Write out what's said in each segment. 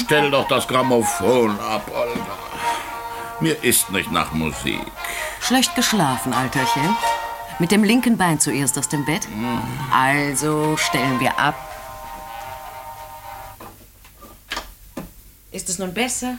stell doch das Grammophon ab, Olga. Mir ist nicht nach Musik. Schlecht geschlafen, Alterchen? Mit dem linken Bein zuerst aus dem Bett? Also stellen wir ab. Ist es nun besser?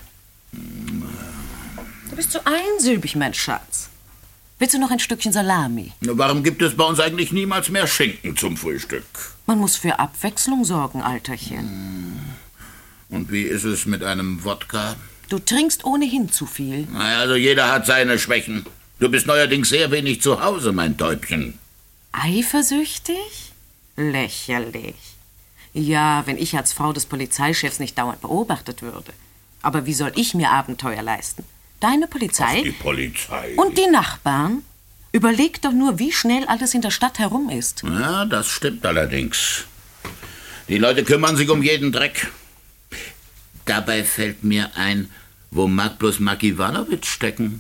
Du bist so einsilbig, mein Schatz. Willst du noch ein Stückchen Salami? Warum gibt es bei uns eigentlich niemals mehr Schinken zum Frühstück? Man muss für Abwechslung sorgen, Alterchen. Und wie ist es mit einem Wodka? Du trinkst ohnehin zu viel. Naja, also jeder hat seine Schwächen. Du bist neuerdings sehr wenig zu Hause, mein Täubchen. Eifersüchtig? Lächerlich. Ja, wenn ich als Frau des Polizeichefs nicht dauernd beobachtet würde. Aber wie soll ich mir Abenteuer leisten? Deine Polizei? Ach, die Polizei. Und die Nachbarn? Überleg doch nur, wie schnell alles in der Stadt herum ist. Ja, das stimmt allerdings. Die Leute kümmern sich um jeden Dreck. Dabei fällt mir ein, wo mag bloß Mark Iwanowitsch stecken?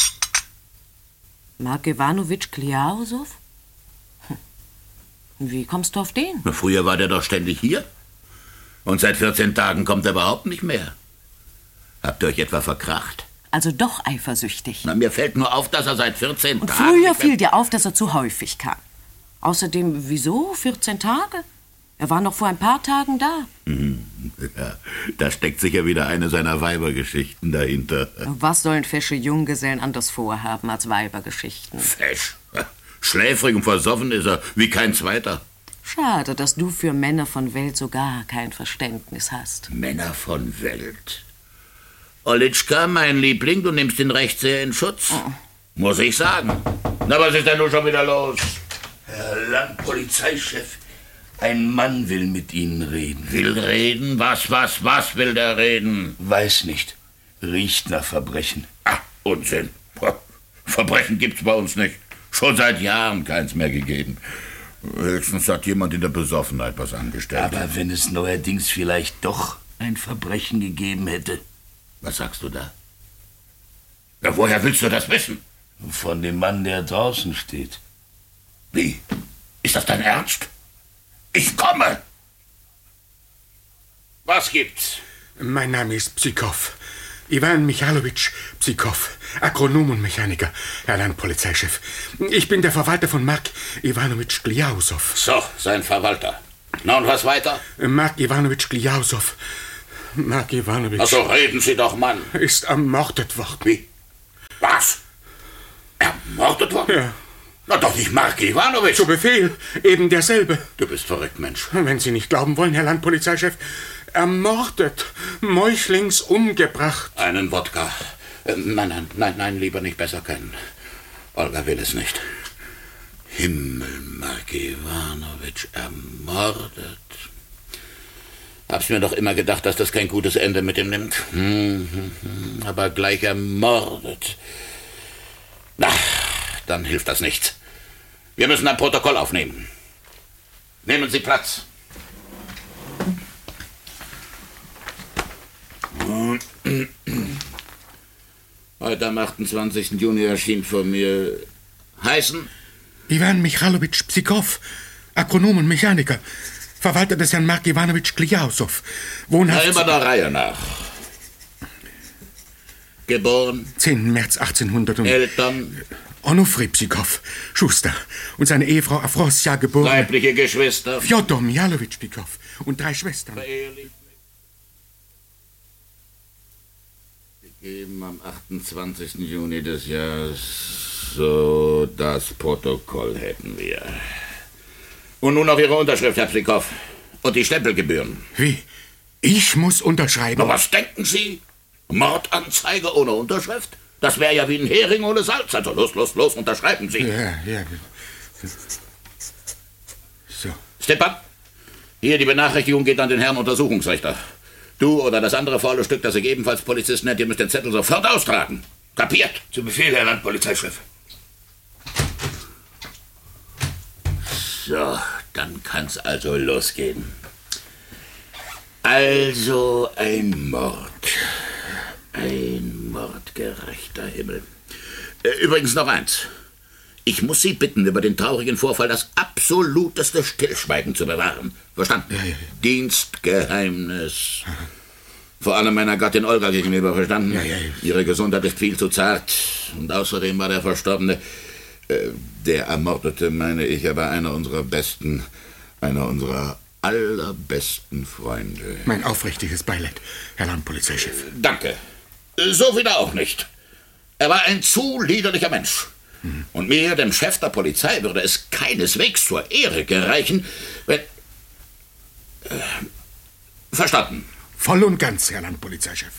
Mark Iwanowitsch Kliausov? Wie kommst du auf den? Na, früher war der doch ständig hier. Und seit 14 Tagen kommt er überhaupt nicht mehr. Habt ihr euch etwa verkracht? Also doch eifersüchtig. Na, mir fällt nur auf, dass er seit 14 Und Tagen... früher fiel dir auf, dass er zu häufig kam. Außerdem, wieso 14 Tage? Er war noch vor ein paar Tagen da. Ja, da steckt sicher wieder eine seiner Weibergeschichten dahinter. Was sollen fesche Junggesellen anders vorhaben als Weibergeschichten? Fesch. Schläfrig und versoffen ist er, wie kein zweiter. Schade, dass du für Männer von Welt so gar kein Verständnis hast. Männer von Welt. Olitschka, mein Liebling, du nimmst ihn recht sehr in Schutz. Muss ich sagen. Na, was ist denn nun schon wieder los? Herr Landpolizeichef, ein Mann will mit Ihnen reden. Will reden? Was will der reden? Weiß nicht. Riecht nach Verbrechen. Ah, Unsinn. Verbrechen gibt's bei uns nicht. Schon seit Jahren keins mehr gegeben. Höchstens hat jemand in der Besoffenheit was angestellt. Aber wenn es neuerdings vielleicht doch ein Verbrechen gegeben hätte. Was sagst du da? Ja, woher willst du das wissen? Von dem Mann, der draußen steht. Wie? Ist das dein Ernst? Ich komme! Was gibt's? Mein Name ist Psychow. Iwan Michalowitsch Psychow, Agronom und Mechaniker, Herr Landpolizeichef. Ich bin der Verwalter von Mark Iwanowitsch Kliausov. So, sein Verwalter. Na und was weiter? Mark Iwanowitsch Kliausov. Mark Iwanowitsch... Ach so, reden Sie doch, Mann. ...ist ermordet worden. Wie? Was? Ermordet worden? Ja. Na doch nicht Mark Iwanowitsch. Zu Befehl, eben derselbe. Du bist verrückt, Mensch. Wenn Sie nicht glauben wollen, Herr Landpolizeichef, ermordet, meuchlings umgebracht. Einen Wodka. Nein, lieber nicht, besser keinen. Olga will es nicht. Himmel, Mark Iwanowitsch ermordet. Hab's mir doch immer gedacht, dass das kein gutes Ende mit ihm nimmt. Aber gleich ermordet. Na, dann hilft das nichts. Wir müssen ein Protokoll aufnehmen. Nehmen Sie Platz. Heute am 28. Juni erschien vor mir heißen... Iwan Michalowitsch Psychow, Agronom und Mechaniker, Verwalter des Herrn Mark Iwanowitsch Kliausov, wohnhaft... immer der Reihe nach. Geboren... 10. März 1800 und... Eltern... Onufri Psychow, Schuster, und seine Ehefrau Afrosja, geboren... Leibliche Geschwister... Fjodor Michalowitsch Psychow und 3 Schwestern. Verehelicht. Gegeben am 28. Juni des Jahres. So, das Protokoll hätten wir. Und nun noch Ihre Unterschrift, Herr Psychow. Und die Stempelgebühren. Wie? Ich muss unterschreiben? Na, was denken Sie? Mordanzeige ohne Unterschrift? Das wäre ja wie ein Hering ohne Salz. Also los, unterschreiben Sie. Ja. So. Stepan, hier die Benachrichtigung geht an den Herrn Untersuchungsrichter. Du oder das andere faule Stück, das sich ebenfalls Polizist nennt, ihr müsst den Zettel sofort austragen. Kapiert? Zu Befehl, Herr Landpolizeichef. So, dann kann's also losgehen. Also ein Mord. Ein mordgerechter Himmel. Übrigens noch eins. Ich muss Sie bitten, über den traurigen Vorfall das absoluteste Stillschweigen zu bewahren. Verstanden? Ja. Dienstgeheimnis. Vor allem meiner Gattin Olga gegenüber, verstanden? Ja. Ihre Gesundheit ist viel zu zart. Und außerdem war der Verstorbene, der Ermordete, meine ich, aber einer unserer allerbesten Freunde. Mein aufrichtiges Beileid, Herr Landpolizeichef. Danke. So wieder auch nicht. Er war ein zu liederlicher Mensch. Und mir, dem Chef der Polizei, würde es keineswegs zur Ehre gereichen, wenn... verstanden. Voll und ganz, Herr Landpolizeichef.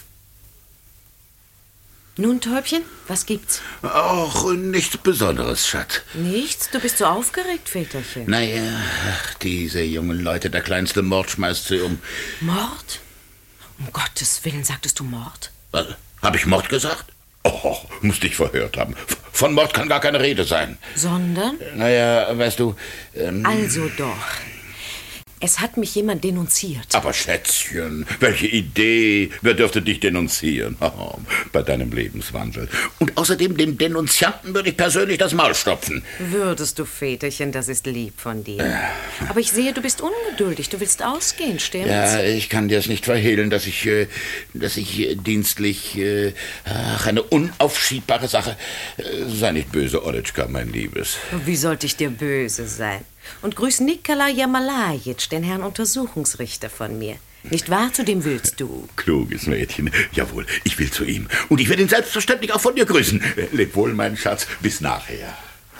Nun, Täubchen, was gibt's? Auch nichts Besonderes, Schat. Nichts? Du bist so aufgeregt, Väterchen. Naja, diese jungen Leute, der kleinste Mord schmeißt sie um. Mord? Um Gottes Willen, sagtest du Mord? Was? Hab ich Mord gesagt? Oh, musste ich verhört haben. Von Mord kann gar keine Rede sein. Sondern? Naja, weißt du... Also doch. Es hat mich jemand denunziert. Aber Schätzchen, welche Idee? Wer dürfte dich denunzieren? Oh, bei deinem Lebenswandel. Und außerdem, dem Denunzianten würde ich persönlich das Maul stopfen. Würdest du, Väterchen, das ist lieb von dir. Aber ich sehe, du bist ungeduldig. Du willst ausgehen, stimmt's? Ja, ich kann dir es nicht verhehlen, dass ich dienstlich... eine unaufschiebbare Sache. Sei nicht böse, Olitschka, mein Liebes. Wie sollte ich dir böse sein? Und grüß Nikolai Jamalajitsch, den Herrn Untersuchungsrichter von mir. Nicht wahr, zu dem willst du? Kluges Mädchen. Jawohl, ich will zu ihm. Und ich werde ihn selbstverständlich auch von dir grüßen. Leb wohl, mein Schatz. Bis nachher.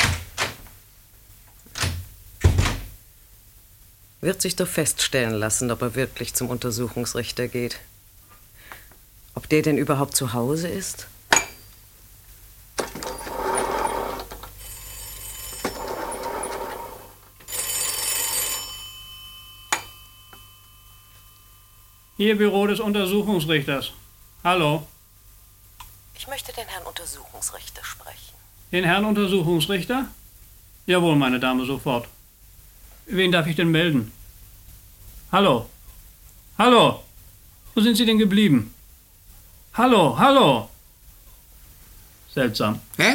Wird sich doch feststellen lassen, ob er wirklich zum Untersuchungsrichter geht. Ob der denn überhaupt zu Hause ist? Hier Büro des Untersuchungsrichters. Hallo. Ich möchte den Herrn Untersuchungsrichter sprechen. Den Herrn Untersuchungsrichter? Jawohl, meine Dame, sofort. Wen darf ich denn melden? Hallo. Hallo. Wo sind Sie denn geblieben? Hallo, hallo. Seltsam. Hä?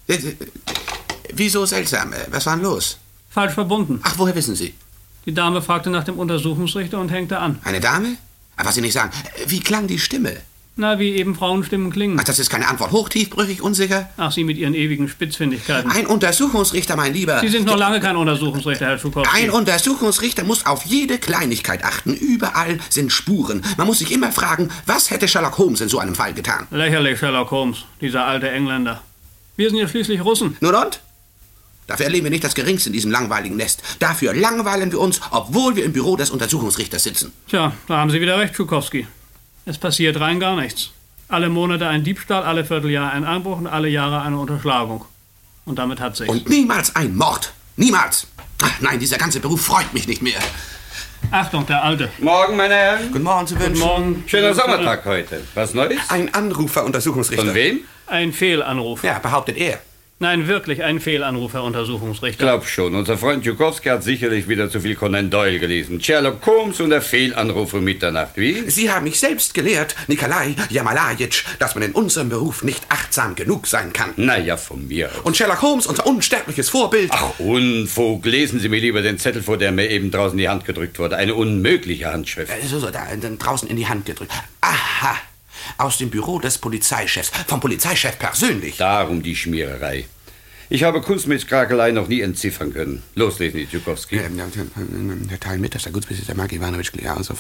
Wieso seltsam? Was war denn los? Falsch verbunden. Ach, woher wissen Sie? Die Dame fragte nach dem Untersuchungsrichter und hängte an. Eine Dame? Was Sie nicht sagen. Wie klang die Stimme? Na, wie eben Frauenstimmen klingen. Ach, das ist keine Antwort. Hochtiefbrüchig, unsicher? Ach, Sie mit Ihren ewigen Spitzfindigkeiten. Ein Untersuchungsrichter, mein Lieber. Sie sind noch lange kein Untersuchungsrichter, Herr Schukowski. Ein Untersuchungsrichter muss auf jede Kleinigkeit achten. Überall sind Spuren. Man muss sich immer fragen, was hätte Sherlock Holmes in so einem Fall getan? Lächerlich, Sherlock Holmes, dieser alte Engländer. Wir sind ja schließlich Russen. Nun und? Dafür erleben wir nicht das Geringste in diesem langweiligen Nest. Dafür langweilen wir uns, obwohl wir im Büro des Untersuchungsrichters sitzen. Tja, da haben Sie wieder recht, Schukowski. Es passiert rein gar nichts. Alle Monate ein Diebstahl, alle Vierteljahr ein Einbruch und alle Jahre eine Unterschlagung. Und damit hat sich's. Und niemals ein Mord. Niemals. Ach nein, dieser ganze Beruf freut mich nicht mehr. Achtung, der Alte. Morgen, meine Herren. Guten Morgen zu wünschen. Guten Morgen. Schöner Sommertag heute. Was Neues? Ein Anrufer, Untersuchungsrichter. Von wem? Ein Fehlanruf. Ja, behauptet er. Nein, wirklich ein Fehlanruf, Herr Untersuchungsrichter. Glaub schon, unser Freund Schukowski hat sicherlich wieder zu viel Conan Doyle gelesen. Sherlock Holmes und der Fehlanruf um Mitternacht. Wie? Sie haben mich selbst gelehrt, Nikolai Jamalajitsch, dass man in unserem Beruf nicht achtsam genug sein kann. Naja, von mir aus. Und Sherlock Holmes, unser unsterbliches Vorbild. Ach, Unfug. Lesen Sie mir lieber den Zettel vor, der mir eben draußen in die Hand gedrückt wurde. Eine unmögliche Handschrift. Da draußen in die Hand gedrückt. Aha. Aus dem Büro des Polizeichefs. Vom Polizeichef persönlich. Darum die Schmiererei. Ich habe Kunstmilchkrakelei noch nie entziffern können. Loslesen, Schukowski. Der Teil mit, dass der Gutsbesitzer Mark Iwanowitsch Gliasow.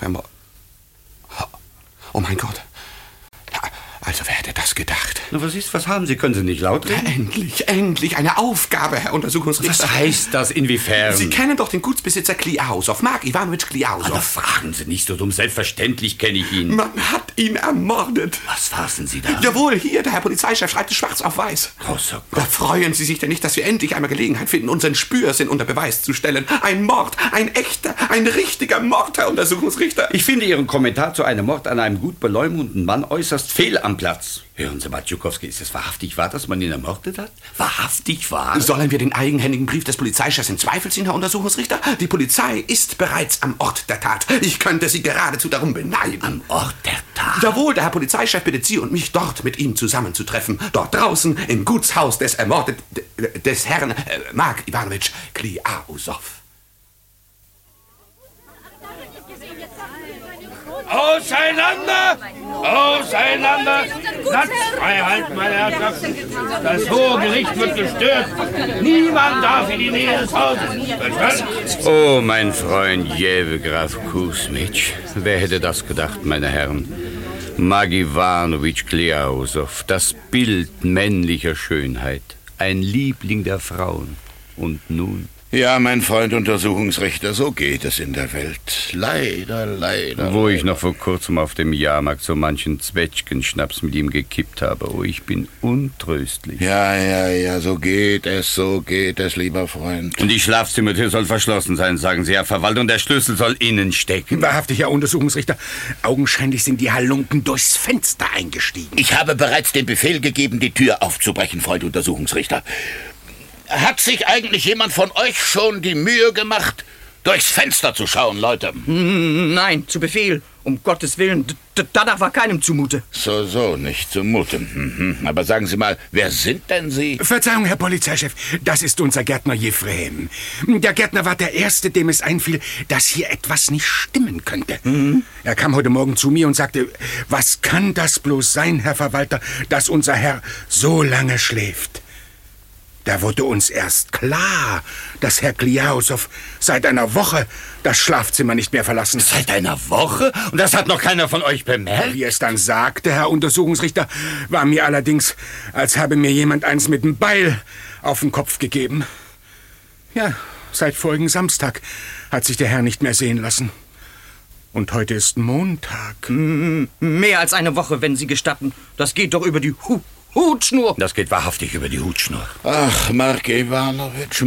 Oh mein Gott. Also wer hätte das gedacht? Na, was ist? Was haben Sie? Können Sie nicht laut reden? Endlich eine Aufgabe, Herr Untersuchungsrichter. Was heißt das? Inwiefern? Sie kennen doch den Gutsbesitzer Gliasow, Mark Iwanowitsch Gliasow. Aber fragen Sie nicht so dumm. Selbstverständlich kenne ich ihn. Man hat ihn ermordet. Was fassen Sie da? Jawohl, hier, der Herr Polizeichef schreibt es schwarz auf weiß. Großer Da freuen Sie sich denn nicht, dass wir endlich einmal Gelegenheit finden, unseren Spürsinn unter Beweis zu stellen. Ein Mord, ein echter, ein richtiger Mord, Herr Untersuchungsrichter. Ich finde Ihren Kommentar zu einem Mord an einem gut beleumundeten Mann äußerst fehl am Platz. Hören Sie mal, Schukowski, ist es wahrhaftig wahr, dass man ihn ermordet hat? Wahrhaftig wahr? Sollen wir den eigenhändigen Brief des Polizeichefs in Zweifel ziehen, Herr Untersuchungsrichter? Die Polizei ist bereits am Ort der Tat. Ich könnte Sie geradezu darum beneiden. Am Ort der Tat? Jawohl, der Herr Polizeichef bittet Sie und mich, dort mit ihm zusammenzutreffen. Dort draußen im Gutshaus des des Herrn Mark Iwanowitsch Gliasow. Auseinander! Auseinander! Platz frei halten, meine Herrschaften! Das Hohe Gericht wird gestört. Niemand darf in die Nähe des Hauses. Verstanden? Oh, mein Freund Jewe Graf Kusmitsch. Wer hätte das gedacht, meine Herren? Mark Iwanowitsch Klyausow, das Bild männlicher Schönheit. Ein Liebling der Frauen. Und nun? Ja, mein Freund Untersuchungsrichter, so geht es in der Welt. Leider, leider. Wo ich noch vor kurzem auf dem Jahrmarkt so manchen Zwetschgenschnaps mit ihm gekippt habe. Oh, ich bin untröstlich. Ja, so geht es, lieber Freund. Und die Schlafzimmertür soll verschlossen sein, sagen Sie, Herr Verwalter, und der Schlüssel soll innen stecken. Wahrhaftig, Herr Untersuchungsrichter. Augenscheinlich sind die Halunken durchs Fenster eingestiegen. Ich habe bereits den Befehl gegeben, die Tür aufzubrechen, Freund Untersuchungsrichter. Hat sich eigentlich jemand von euch schon die Mühe gemacht, durchs Fenster zu schauen, Leute? Nein, zu Befehl. Um Gottes Willen, danach war keinem zumute. So, nicht zumute. Aber sagen Sie mal, wer sind denn Sie? Verzeihung, Herr Polizeichef, das ist unser Gärtner Jefrem. Der Gärtner war der Erste, dem es einfiel, dass hier etwas nicht stimmen könnte. Er kam heute Morgen zu mir und sagte, was kann das bloß sein, Herr Verwalter, dass unser Herr so lange schläft? Da wurde uns erst klar, dass Herr Klyausow seit einer Woche das Schlafzimmer nicht mehr verlassen hat. Seit einer Woche? Und das hat noch keiner von euch bemerkt? Wie es dann sagte, Herr Untersuchungsrichter, war mir allerdings, als habe mir jemand eins mit dem Beil auf den Kopf gegeben. Ja, seit vorigen Samstag hat sich der Herr nicht mehr sehen lassen. Und heute ist Montag. Mehr als eine Woche, wenn Sie gestatten. Das geht doch über die Hutschnur. Das geht wahrhaftig über die Hutschnur. Ach, Mark Iwanowitsch,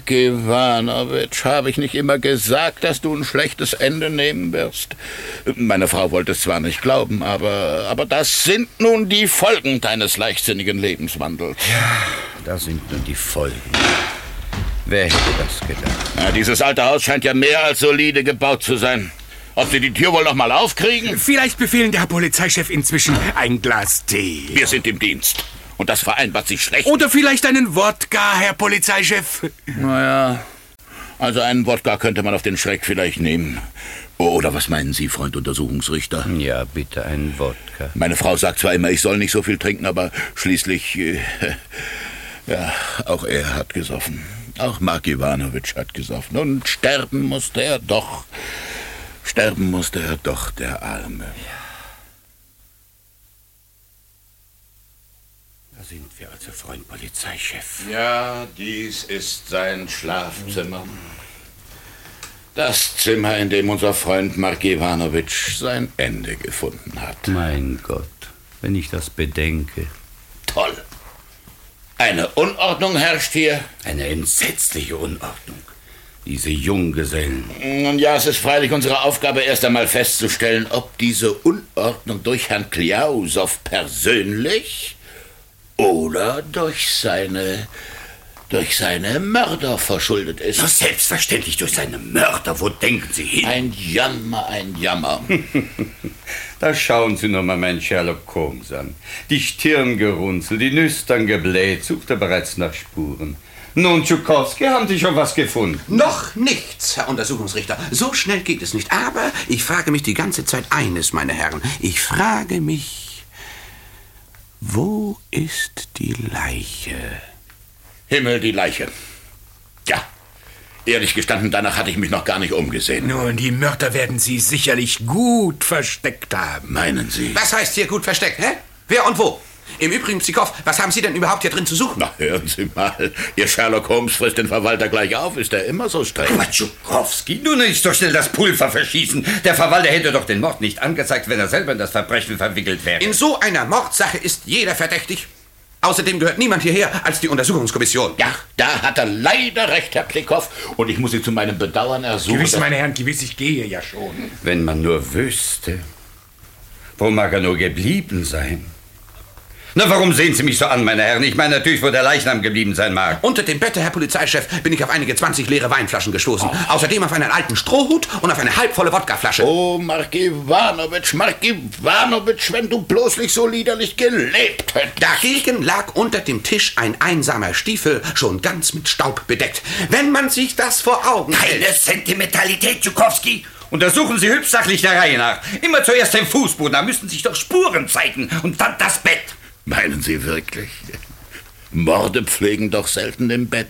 habe ich nicht immer gesagt, dass du ein schlechtes Ende nehmen wirst? Meine Frau wollte es zwar nicht glauben, aber das sind nun die Folgen deines leichtsinnigen Lebenswandels. Ja, das sind nun die Folgen. Wer hätte das gedacht? Ja, dieses alte Haus scheint ja mehr als solide gebaut zu sein. Ob Sie die Tür wohl noch mal aufkriegen? Vielleicht befehlen der Herr Polizeichef inzwischen ein Glas Tee. Wir sind im Dienst. Und das vereinbart sich schlecht. Oder vielleicht einen Wodka, Herr Polizeichef. Naja, also einen Wodka könnte man auf den Schreck vielleicht nehmen. Oder was meinen Sie, Freund Untersuchungsrichter? Ja, bitte einen Wodka. Meine Frau sagt zwar immer, ich soll nicht so viel trinken, aber schließlich, ja, auch er hat gesoffen. Auch Mark Iwanowitsch hat gesoffen. Und sterben musste er doch. Der Arme. Ja. Da sind wir also, Freund Polizeichef. Ja, dies ist sein Schlafzimmer. Das Zimmer, in dem unser Freund Mark Iwanowitsch sein Ende gefunden hat. Mein Gott, wenn ich das bedenke. Toll. Eine Unordnung herrscht hier. Eine entsetzliche Unordnung. Diese Junggesellen. Nun ja, es ist freilich unsere Aufgabe, erst einmal festzustellen, ob diese Unordnung durch Herrn Klyausow persönlich oder durch seine Mörder verschuldet ist. Ja, selbstverständlich durch seine Mörder. Wo denken Sie hin? Ein Jammer. Da schauen Sie nur mal meinen Sherlock Holmes an. Die Stirn gerunzelt, die Nüstern gebläht, sucht er bereits nach Spuren. Nun, Tschukowski, haben Sie schon was gefunden? Noch nichts, Herr Untersuchungsrichter. So schnell geht es nicht. Aber ich frage mich die ganze Zeit eines, meine Herren. Ich frage mich, wo ist die Leiche? Himmel, die Leiche. Ja, ehrlich gestanden, danach hatte ich mich noch gar nicht umgesehen. Nun, die Mörder werden sie sicherlich gut versteckt haben. Meinen Sie? Was heißt hier gut versteckt, hä? Wer und wo? Im Übrigen, Psikow, was haben Sie denn überhaupt hier drin zu suchen? Na, hören Sie mal. Ihr Sherlock Holmes frisst den Verwalter gleich auf. Ist er immer so streng? Aber Tschukowski, du nicht so schnell das Pulver verschießen. Der Verwalter hätte doch den Mord nicht angezeigt, wenn er selber in das Verbrechen verwickelt wäre. In so einer Mordsache ist jeder verdächtig. Außerdem gehört niemand hierher als die Untersuchungskommission. Ja, da hat er leider recht, Herr Plikow. Und ich muss Sie zu meinem Bedauern ersuchen. Gewiss, meine Herren, gewiss, ich gehe ja schon. Wenn man nur wüsste, wo mag er nur geblieben sein? Na, warum sehen Sie mich so an, meine Herren? Ich meine natürlich, wo der Leichnam geblieben sein mag. Unter dem Bette, Herr Polizeichef, bin ich auf einige 20 leere Weinflaschen gestoßen. Außerdem auf einen alten Strohhut und auf eine halbvolle Wodkaflasche. Oh, Mark Iwanowitsch, wenn du bloß nicht so liederlich gelebt hättest. Dagegen lag unter dem Tisch ein einsamer Stiefel, schon ganz mit Staub bedeckt. Wenn man sich das vor Augen hält. Keine Sentimentalität, Tschukowski. Untersuchen Sie hübsch sachlich der Reihe nach. Immer zuerst den Fußboden, da müssen sich doch Spuren zeigen. Und dann das Bett. Meinen Sie wirklich? Morde pflegen doch selten im Bett.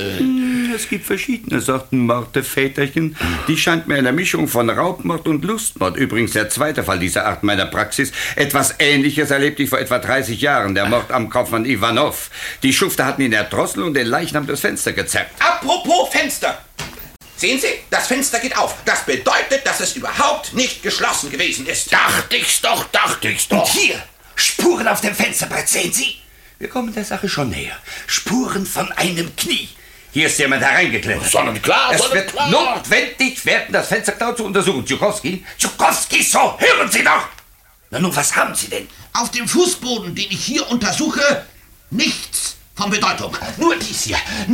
Es gibt verschiedene Sorten Morde, Väterchen. Die scheint mir eine Mischung von Raubmord und Lustmord. Übrigens der zweite Fall dieser Art meiner Praxis. Etwas Ähnliches erlebte ich vor etwa 30 Jahren. Der Mord am Kaufmann Ivanov. Die Schufte hatten ihn erdrosselt und den Leichnam durchs Fenster gezerrt. Apropos Fenster. Sehen Sie, das Fenster geht auf. Das bedeutet, dass es überhaupt nicht geschlossen gewesen ist. Dachte ich's doch. Und hier, Spuren auf dem Fensterbrett, sehen Sie? Wir kommen der Sache schon näher. Spuren von einem Knie. Hier ist jemand hereingeklettert. Sonnenklar. Es wird notwendig werden, das Fenster genau zu untersuchen. Tschukowski, so, hören Sie doch! Na nun, was haben Sie denn? Auf dem Fußboden, den ich hier untersuche, nichts von Bedeutung. Nur dies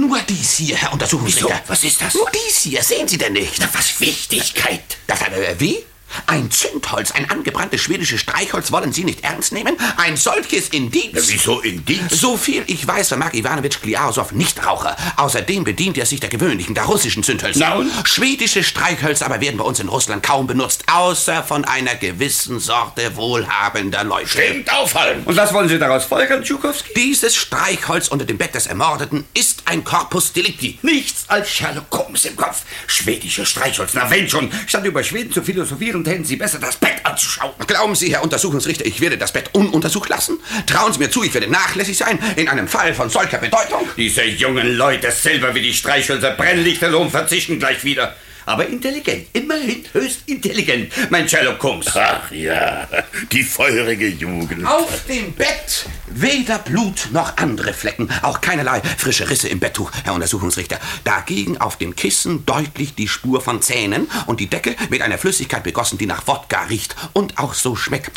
hier, Herr Untersuchungsrichter. Wieso? Was ist das? Nur dies hier, sehen Sie denn nicht? Na, was Wichtigkeit? Wie? Ein Zündholz, ein angebranntes schwedisches Streichholz wollen Sie nicht ernst nehmen? Ein solches Indiz? Na, wieso Indiz? So viel ich weiß, war Mark Iwanowitsch Kliasow nicht Raucher. Außerdem bedient er sich der gewöhnlichen, der russischen Zündhölzer. Na und? Schwedische Streichhölzer aber werden bei uns in Russland kaum benutzt, außer von einer gewissen Sorte wohlhabender Leute. Stimmt, auffallen. Und was wollen Sie daraus folgern, Tschukowski? Dieses Streichholz unter dem Bett des Ermordeten ist ein Corpus Delicti. Nichts als Sherlock Holmes im Kopf. Schwedische Streichholz, na wenn schon. Statt über Schweden zu philosophieren, hätten Sie besser das Bett anzuschauen. Glauben Sie, Herr Untersuchungsrichter, ich werde das Bett ununtersucht lassen? Trauen Sie mir zu, ich werde nachlässig sein in einem Fall von solcher Bedeutung? Diese jungen Leute selber wie die Streichhölzer Brennlichterlohn verzichten gleich wieder. Aber intelligent, immerhin höchst intelligent, mein Sherlock Holmes. Ach ja, die feurige Jugend. Auf dem Bett weder Blut noch andere Flecken, auch keinerlei frische Risse im Betttuch, Herr Untersuchungsrichter. Dagegen auf dem Kissen deutlich die Spur von Zähnen und die Decke mit einer Flüssigkeit begossen, die nach Wodka riecht und auch so schmeckt.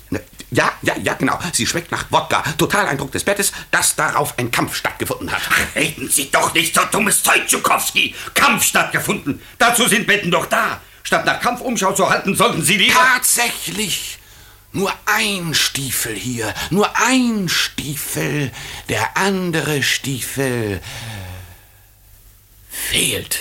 Ja, genau. Sie schmeckt nach Wodka. Totaleindruck des Bettes, dass darauf ein Kampf stattgefunden hat. Reden Sie doch nicht so dummes Zeug, Tschukowski. Kampf stattgefunden. Dazu sind Betten doch da. Statt nach Kampfumschau zu halten, sollten Sie lieber... Tatsächlich. Nur ein Stiefel hier. Nur ein Stiefel. Der andere Stiefel fehlt.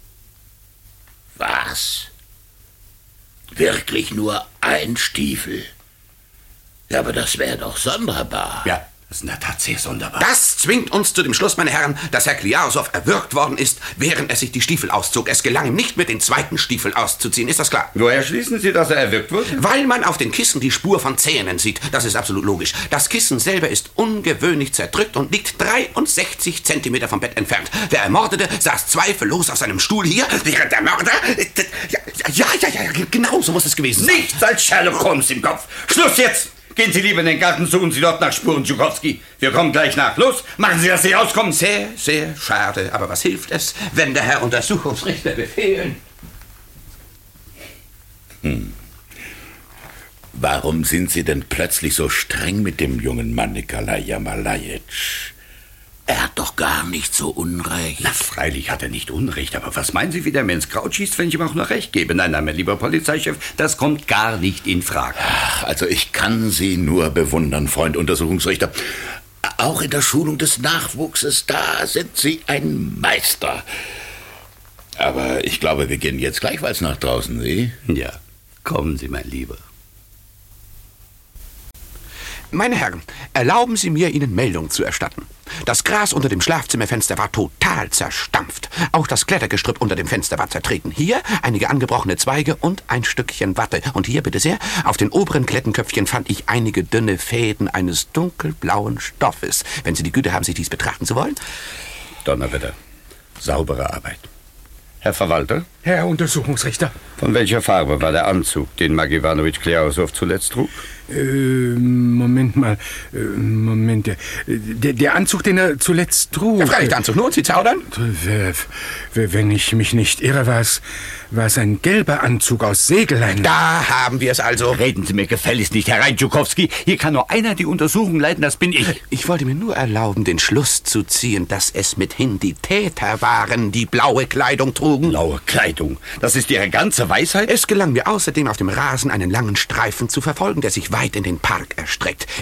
Was? Wirklich nur ein Stiefel? Ja, aber das wäre doch sonderbar. Ja, das ist in der Tat sehr sonderbar. Das zwingt uns zu dem Schluss, meine Herren, dass Herr Kliasow erwürgt worden ist, während er sich die Stiefel auszog. Es gelang ihm nicht mehr, den zweiten Stiefel auszuziehen. Ist das klar? Woher schließen Sie, dass er erwürgt wurde? Weil man auf den Kissen die Spur von Zähnen sieht. Das ist absolut logisch. Das Kissen selber ist ungewöhnlich zerdrückt und liegt 63 Zentimeter vom Bett entfernt. Der Ermordete saß zweifellos auf seinem Stuhl hier, während der Mörder... Ja, genau so muss es gewesen sein. Nichts als Sherlock Holmes im Kopf. Schluss jetzt! Gehen Sie lieber in den Garten, suchen Sie dort nach Spuren, Tschukowski. Wir kommen gleich nach. Los, machen Sie, dass Sie rauskommen. Sehr, sehr schade. Aber was hilft es, wenn der Herr Untersuchungsrichter befehlen? Warum sind Sie denn plötzlich so streng mit dem jungen Mann Nikolai Jamalajitsch? Er hat doch gar nicht so Unrecht. Na, freilich hat er nicht Unrecht, aber was meinen Sie, wie der mir ins Kraut schießt, wenn ich ihm auch noch Recht gebe? Nein, mein lieber Polizeichef, das kommt gar nicht in Frage. Ach, also ich kann Sie nur bewundern, Freund Untersuchungsrichter. Auch in der Schulung des Nachwuchses, da sind Sie ein Meister. Aber ich glaube, wir gehen jetzt gleichfalls nach draußen, Sie? Ja, kommen Sie, mein Lieber. Meine Herren, erlauben Sie mir, Ihnen Meldung zu erstatten. Das Gras unter dem Schlafzimmerfenster war total zerstampft. Auch das Klettergestrüpp unter dem Fenster war zertreten. Hier einige angebrochene Zweige und ein Stückchen Watte. Und hier, bitte sehr, auf den oberen Klettenköpfchen fand ich einige dünne Fäden eines dunkelblauen Stoffes. Wenn Sie die Güte haben, sich dies betrachten zu wollen. Donnerwetter. Saubere Arbeit. Herr Verwalter? Herr Untersuchungsrichter. Von welcher Farbe war der Anzug, den Mark Iwanowitsch Kliasow zuletzt trug? Moment mal. Der Anzug, den er zuletzt trug... Ja, freilich, der Anzug. Nun, Sie zaudern? Wenn ich mich nicht irre, war es ein gelber Anzug aus Segelleinen. Da haben wir es also. Reden Sie mir gefälligst nicht herein, Tschukowski. Hier kann nur einer die Untersuchung leiten, das bin ich. Ich wollte mir nur erlauben, den Schluss zu ziehen, dass es mithin die Täter waren, die blaue Kleidung trugen. Blaue Kleidung? Das ist Ihre ganze Weisheit? Es gelang mir außerdem, auf dem Rasen einen langen Streifen zu verfolgen, der sich weit in den Park erstreckt.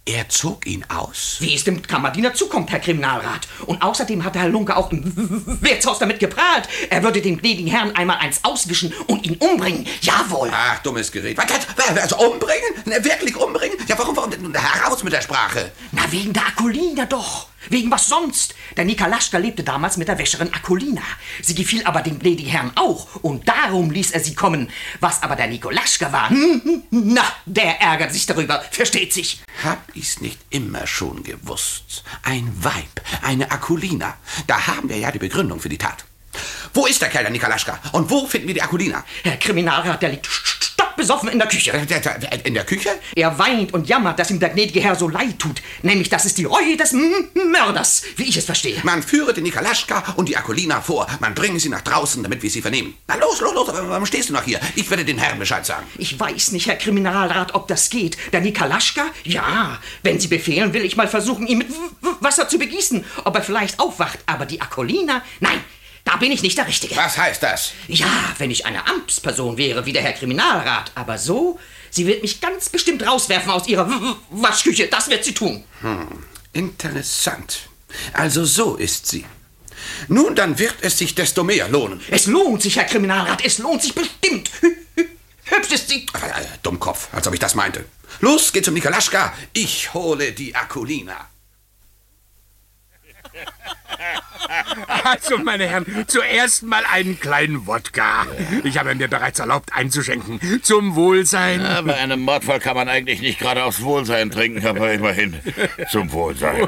Er zog ihn aus? Wie es dem Kammerdiener zukommt, Herr Kriminalrat. Und außerdem hat der Herr Lunke auch im Wirtshaus damit geprahlt. Er würde dem gnädigen Herrn einmal eins auswischen und ihn umbringen. Jawohl. Ach, dummes Gerät. Was, also umbringen? Wirklich umbringen? Ja, warum? Heraus mit der Sprache. Na, wegen der Akulina doch. Wegen was sonst? Der Nikolaschka lebte damals mit der Wäscherin Akulina. Sie gefiel aber dem gnädigen Herrn auch. Und darum ließ er sie kommen. Was aber der Nikolaschka war, na, der ärgert sich darüber. Versteht sich. Hab ich's nicht immer schon gewusst? Ein Weib, eine Akulina. Da haben wir ja die Begründung für die Tat. Wo ist der Kerl, der Nikolaschka? Und wo finden wir die Akulina? Herr Kriminalrat, der liegt stockbesoffen in der Küche. In der Küche? Er weint und jammert, dass ihm der gnädige Herr so leid tut. Nämlich, das ist die Reue des Mörders, wie ich es verstehe. Man führe den Nikolaschka und die Akulina vor. Man bringe sie nach draußen, damit wir sie vernehmen. Na los, warum stehst du noch hier? Ich werde den Herrn Bescheid sagen. Ich weiß nicht, Herr Kriminalrat, ob das geht. Der Nikolaschka? Ja, wenn Sie befehlen, will ich mal versuchen, ihn mit Wasser zu begießen. Ob er vielleicht aufwacht. Aber die Akulina? Nein. Da bin ich nicht der Richtige. Was heißt das? Ja, wenn ich eine Amtsperson wäre, wie der Herr Kriminalrat. Aber so, sie wird mich ganz bestimmt rauswerfen aus ihrer Waschküche. Das wird sie tun. Interessant. Also so ist sie. Nun, dann wird es sich desto mehr lohnen. Es lohnt sich, Herr Kriminalrat. Es lohnt sich bestimmt. Hübsch ist sie. Dummkopf, als ob ich das meinte. Los, geh zum Nikolaschka. Ich hole die Akulina. Also, meine Herren, zuerst mal einen kleinen Wodka. Ich habe mir bereits erlaubt einzuschenken. Zum Wohlsein. Ja, bei einem Mordfall kann man eigentlich nicht gerade aufs Wohlsein trinken, aber immerhin zum Wohlsein.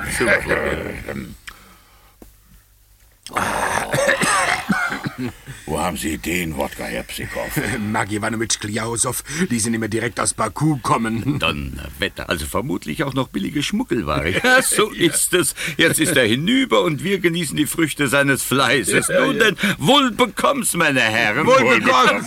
Wo haben Sie den Wodka, Herr Psikow? Maggi Iwanowitsch Kliausow, die sind immer direkt aus Baku kommen. Donnerwetter, also vermutlich auch noch billige Schmuggelware. Ja, so ist es. Jetzt ist er hinüber und wir genießen die Früchte seines Fleißes. Nun denn, wohl bekomm's, meine Herren. Wohl bekomm's.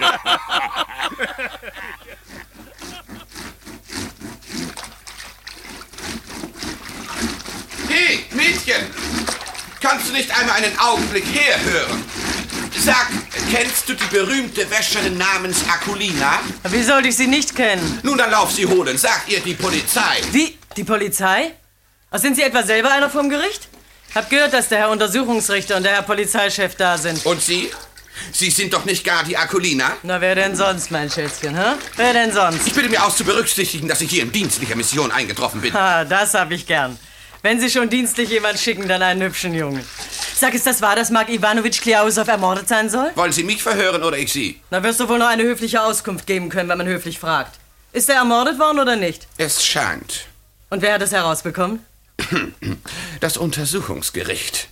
Hey, Mädchen! Kannst du nicht einmal einen Augenblick herhören? Sag, kennst du die berühmte Wäscherin namens Akulina? Wie sollte ich sie nicht kennen? Nun, dann lauf sie holen. Sag ihr die Polizei. Wie? Die Polizei? Sind Sie etwa selber einer vom Gericht? Hab gehört, dass der Herr Untersuchungsrichter und der Herr Polizeichef da sind. Und Sie? Sie sind doch nicht gar die Akulina? Na, wer denn sonst, mein Schätzchen, hä? Wer denn sonst? Ich bitte mir aus zu berücksichtigen, dass ich hier in dienstlicher Mission eingetroffen bin. Das hab ich gern. Wenn Sie schon dienstlich jemand schicken, dann einen hübschen Jungen. Sag, ist das wahr, dass Maggi Iwanowitsch Kliausow ermordet sein soll? Wollen Sie mich verhören oder ich Sie? Na, wirst du wohl noch eine höfliche Auskunft geben können, wenn man höflich fragt. Ist er ermordet worden oder nicht? Es scheint. Und wer hat es herausbekommen? Das Untersuchungsgericht.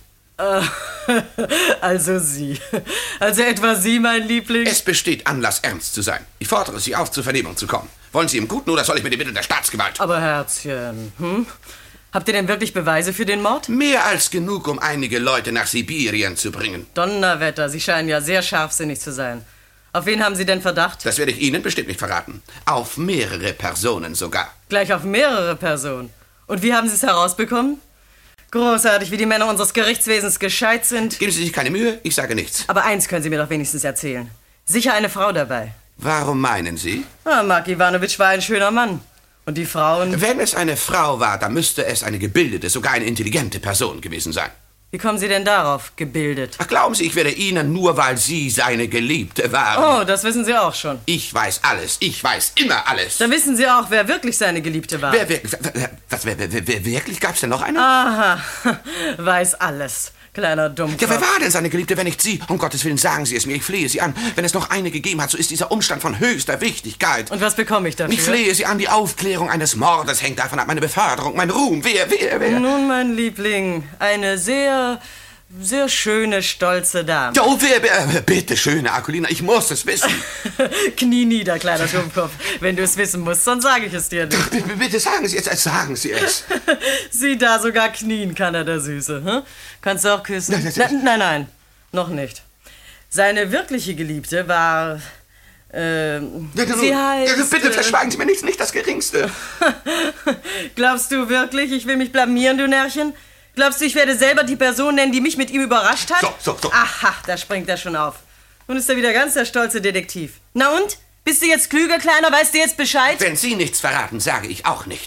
Also Sie. Also etwa Sie, mein Liebling? Es besteht Anlass, ernst zu sein. Ich fordere Sie auf, zur Vernehmung zu kommen. Wollen Sie im Guten oder soll ich mit den Mitteln der Staatsgewalt? Aber Herzchen, Habt ihr denn wirklich Beweise für den Mord? Mehr als genug, um einige Leute nach Sibirien zu bringen. Donnerwetter, Sie scheinen ja sehr scharfsinnig zu sein. Auf wen haben Sie denn Verdacht? Das werde ich Ihnen bestimmt nicht verraten. Auf mehrere Personen sogar. Gleich auf mehrere Personen? Und wie haben Sie es herausbekommen? Großartig, wie die Männer unseres Gerichtswesens gescheit sind. Geben Sie sich keine Mühe, ich sage nichts. Aber eins können Sie mir doch wenigstens erzählen. Sicher eine Frau dabei. Warum meinen Sie? Maggi Iwanowitsch war ein schöner Mann. Und die Frauen? Wenn es eine Frau war, dann müsste es eine gebildete, sogar eine intelligente Person gewesen sein. Wie kommen Sie denn darauf, gebildet? Ach, glauben Sie, ich werde Ihnen, nur weil Sie seine Geliebte waren. Oh, das wissen Sie auch schon. Ich weiß alles. Ich weiß immer alles. Dann wissen Sie auch, wer wirklich seine Geliebte war. Wer wirklich? Gab's denn noch eine? Aha, weiß alles. Kleiner Dummkopf. Ja, wer war denn seine Geliebte, wenn nicht Sie? Um Gottes Willen, sagen Sie es mir, ich flehe Sie an. Wenn es noch eine gegeben hat, so ist dieser Umstand von höchster Wichtigkeit. Und was bekomme ich dafür? Ich flehe Sie an, die Aufklärung eines Mordes hängt davon ab, meine Beförderung, mein Ruhm. Wer? Nun, mein Liebling, eine sehr schöne, stolze Dame. Oh, wer? Bitte, schöne Akulina, ich muss es wissen. Knie nieder, kleiner Dummkopf. Wenn du es wissen musst, sonst sage ich es dir nicht. Bitte sagen Sie es, sagen Sie es. Sieh da, sogar knien kann er, der Süße. Hm? Kannst du auch küssen? Nein, noch nicht. Seine wirkliche Geliebte war... sie heißt... Bitte verschweigen Sie mir nichts, nicht das Geringste. Glaubst du wirklich, ich will mich blamieren, du Närrchen? Glaubst du, ich werde selber die Person nennen, die mich mit ihm überrascht hat? So. Aha, da springt er schon auf. Nun ist er wieder ganz der stolze Detektiv. Na und? Bist du jetzt klüger, Kleiner? Weißt du jetzt Bescheid? Wenn Sie nichts verraten, sage ich auch nichts.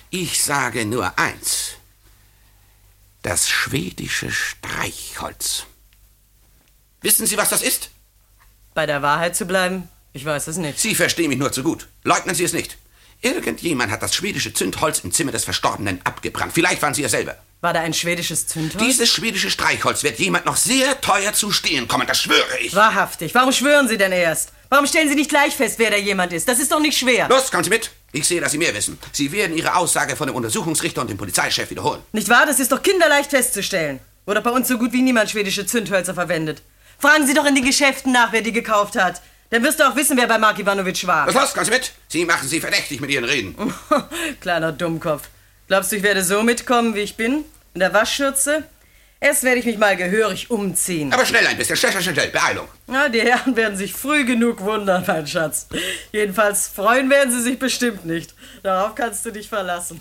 Ich sage nur eins. Das schwedische Streichholz. Wissen Sie, was das ist? Bei der Wahrheit zu bleiben? Ich weiß es nicht. Sie verstehen mich nur zu gut. Leugnen Sie es nicht. Irgendjemand hat das schwedische Zündholz im Zimmer des Verstorbenen abgebrannt. Vielleicht waren Sie es selber. War da ein schwedisches Zündholz? Dieses schwedische Streichholz wird jemand noch sehr teuer zu stehen kommen, das schwöre ich. Wahrhaftig. Warum schwören Sie denn erst? Warum stellen Sie nicht gleich fest, wer da jemand ist? Das ist doch nicht schwer. Los, kommen Sie mit. Ich sehe, dass Sie mehr wissen. Sie werden Ihre Aussage von dem Untersuchungsrichter und dem Polizeichef wiederholen. Nicht wahr? Das ist doch kinderleicht festzustellen. Wurde bei uns so gut wie niemand schwedische Zündhölzer verwendet. Fragen Sie doch in den Geschäften nach, wer die gekauft hat. Dann wirst du auch wissen, wer bei Mark Iwanowitsch war. Los, kommen Sie mit. Sie machen Sie verdächtig mit Ihren Reden. Kleiner Dummkopf. Glaubst du, ich werde so mitkommen, wie ich bin? In der Waschschürze? Erst werde ich mich mal gehörig umziehen. Aber schnell ein bisschen. Schnell. Beeilung. Ja, die Herren werden sich früh genug wundern, mein Schatz. Jedenfalls freuen werden sie sich bestimmt nicht. Darauf kannst du dich verlassen.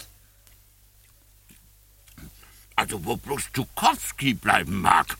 Also, wo bloß Tschukowski bleiben mag.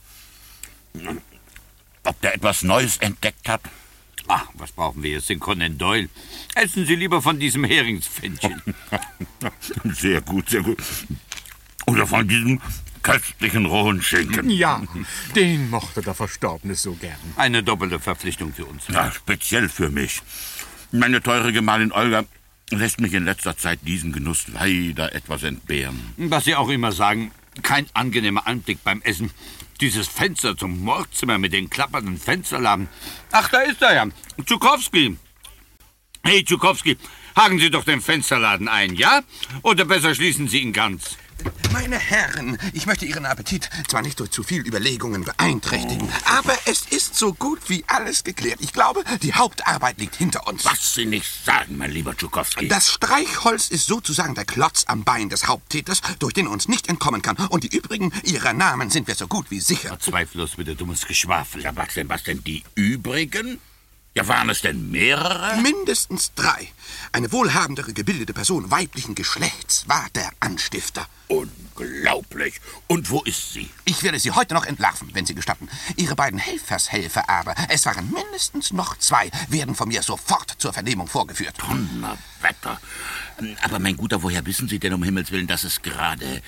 Ob der etwas Neues entdeckt hat? Ach, was brauchen wir jetzt, den Conan Doyle? Essen Sie lieber von diesem Heringspfännchen. Sehr gut. Oder von diesem köstlichen rohen Schinken. Ja, den mochte der Verstorbene so gern. Eine doppelte Verpflichtung für uns. Ja, speziell für mich. Meine teure Gemahlin Olga lässt mich in letzter Zeit diesen Genuss leider etwas entbehren. Was Sie auch immer sagen, kein angenehmer Anblick beim Essen. Dieses Fenster zum Mordzimmer mit den klappernden Fensterladen. Ach, da ist er ja. Tschukowski. Hey, Tschukowski, haken Sie doch den Fensterladen ein, ja? Oder besser schließen Sie ihn ganz. Meine Herren, ich möchte Ihren Appetit zwar nicht durch zu viel Überlegungen beeinträchtigen, aber es ist so gut wie alles geklärt. Ich glaube, die Hauptarbeit liegt hinter uns. Was Sie nicht sagen, mein lieber Tschukowski. Das Streichholz ist sozusagen der Klotz am Bein des Haupttäters, durch den er uns nicht entkommen kann. Und die übrigen, ihrer Namen sind wir so gut wie sicher. Zweifellos wieder dummes Geschwafel. Ja, was denn die übrigen? Ja, waren es denn mehrere? Mindestens 3. Eine wohlhabendere, gebildete Person weiblichen Geschlechts war der Anstifter. Unglaublich. Und wo ist sie? Ich werde sie heute noch entlarven, wenn Sie gestatten. Ihre beiden Helfershelfer aber, es waren mindestens noch 2, werden von mir sofort zur Vernehmung vorgeführt. Donnerwetter. Aber mein Guter, woher wissen Sie denn um Himmels Willen, dass es gerade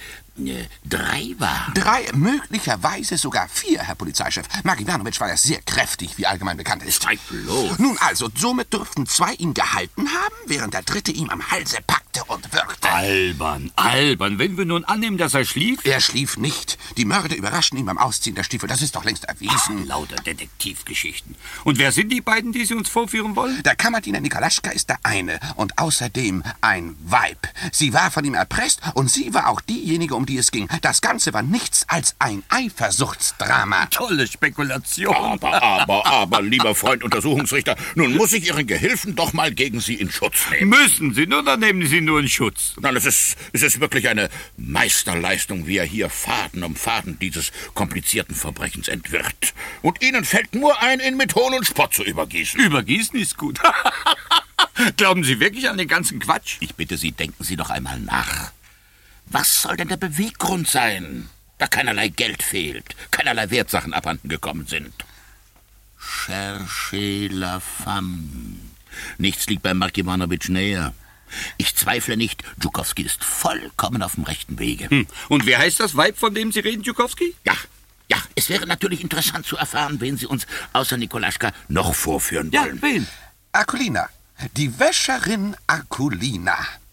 3 waren? 3, möglicherweise sogar 4, Herr Polizeichef. Mark Iwanowitsch war ja sehr kräftig, wie allgemein bekannt ist. Zweifellos. Nun also, somit dürften 2 ihn gehalten haben, während der 3. ihm am Halse packte und würgte. Albern. Wenn wir nun annehmen, dass er schlief? Er schlief nicht. Die Mörder überraschten ihn beim Ausziehen der Stiefel. Das ist doch längst erwiesen. Lauter Detektivgeschichten. Und wer sind die beiden, die Sie uns vorführen wollen? Der Kammerdiener Nikolaschka ist der eine und außerdem ein Weib. Sie war von ihm erpresst und sie war auch diejenige, um die es ging. Das Ganze war nichts als ein Eifersuchtsdrama. Tolle Spekulation. Aber, lieber Freund Untersuchungsrichter, nun muss ich Ihren Gehilfen doch mal gegen Sie in Schutz nehmen. Müssen Sie, oder nehmen Sie nur in Schutz? Nein, es ist wirklich eine Meisterleistung, wie er hier Faden um Faden dieses komplizierten Verbrechens entwirrt. Und Ihnen fällt nur ein, ihn mit Hohn und Spott zu übergießen. Übergießen ist gut. Glauben Sie wirklich an den ganzen Quatsch? Ich bitte Sie, denken Sie doch einmal nach. Was soll denn der Beweggrund sein, da keinerlei Geld fehlt, keinerlei Wertsachen abhanden gekommen sind? Cherchez la femme. Nichts liegt bei Mark Iwanowitsch näher. Ich zweifle nicht, Tschukowski ist vollkommen auf dem rechten Wege. Und wer heißt das Weib, von dem Sie reden, Tschukowski? Ja, es wäre natürlich interessant zu erfahren, wen Sie uns außer Nikolaschka noch vorführen wollen. Ja, wen? Akulina. Die Wäscherin Akulina.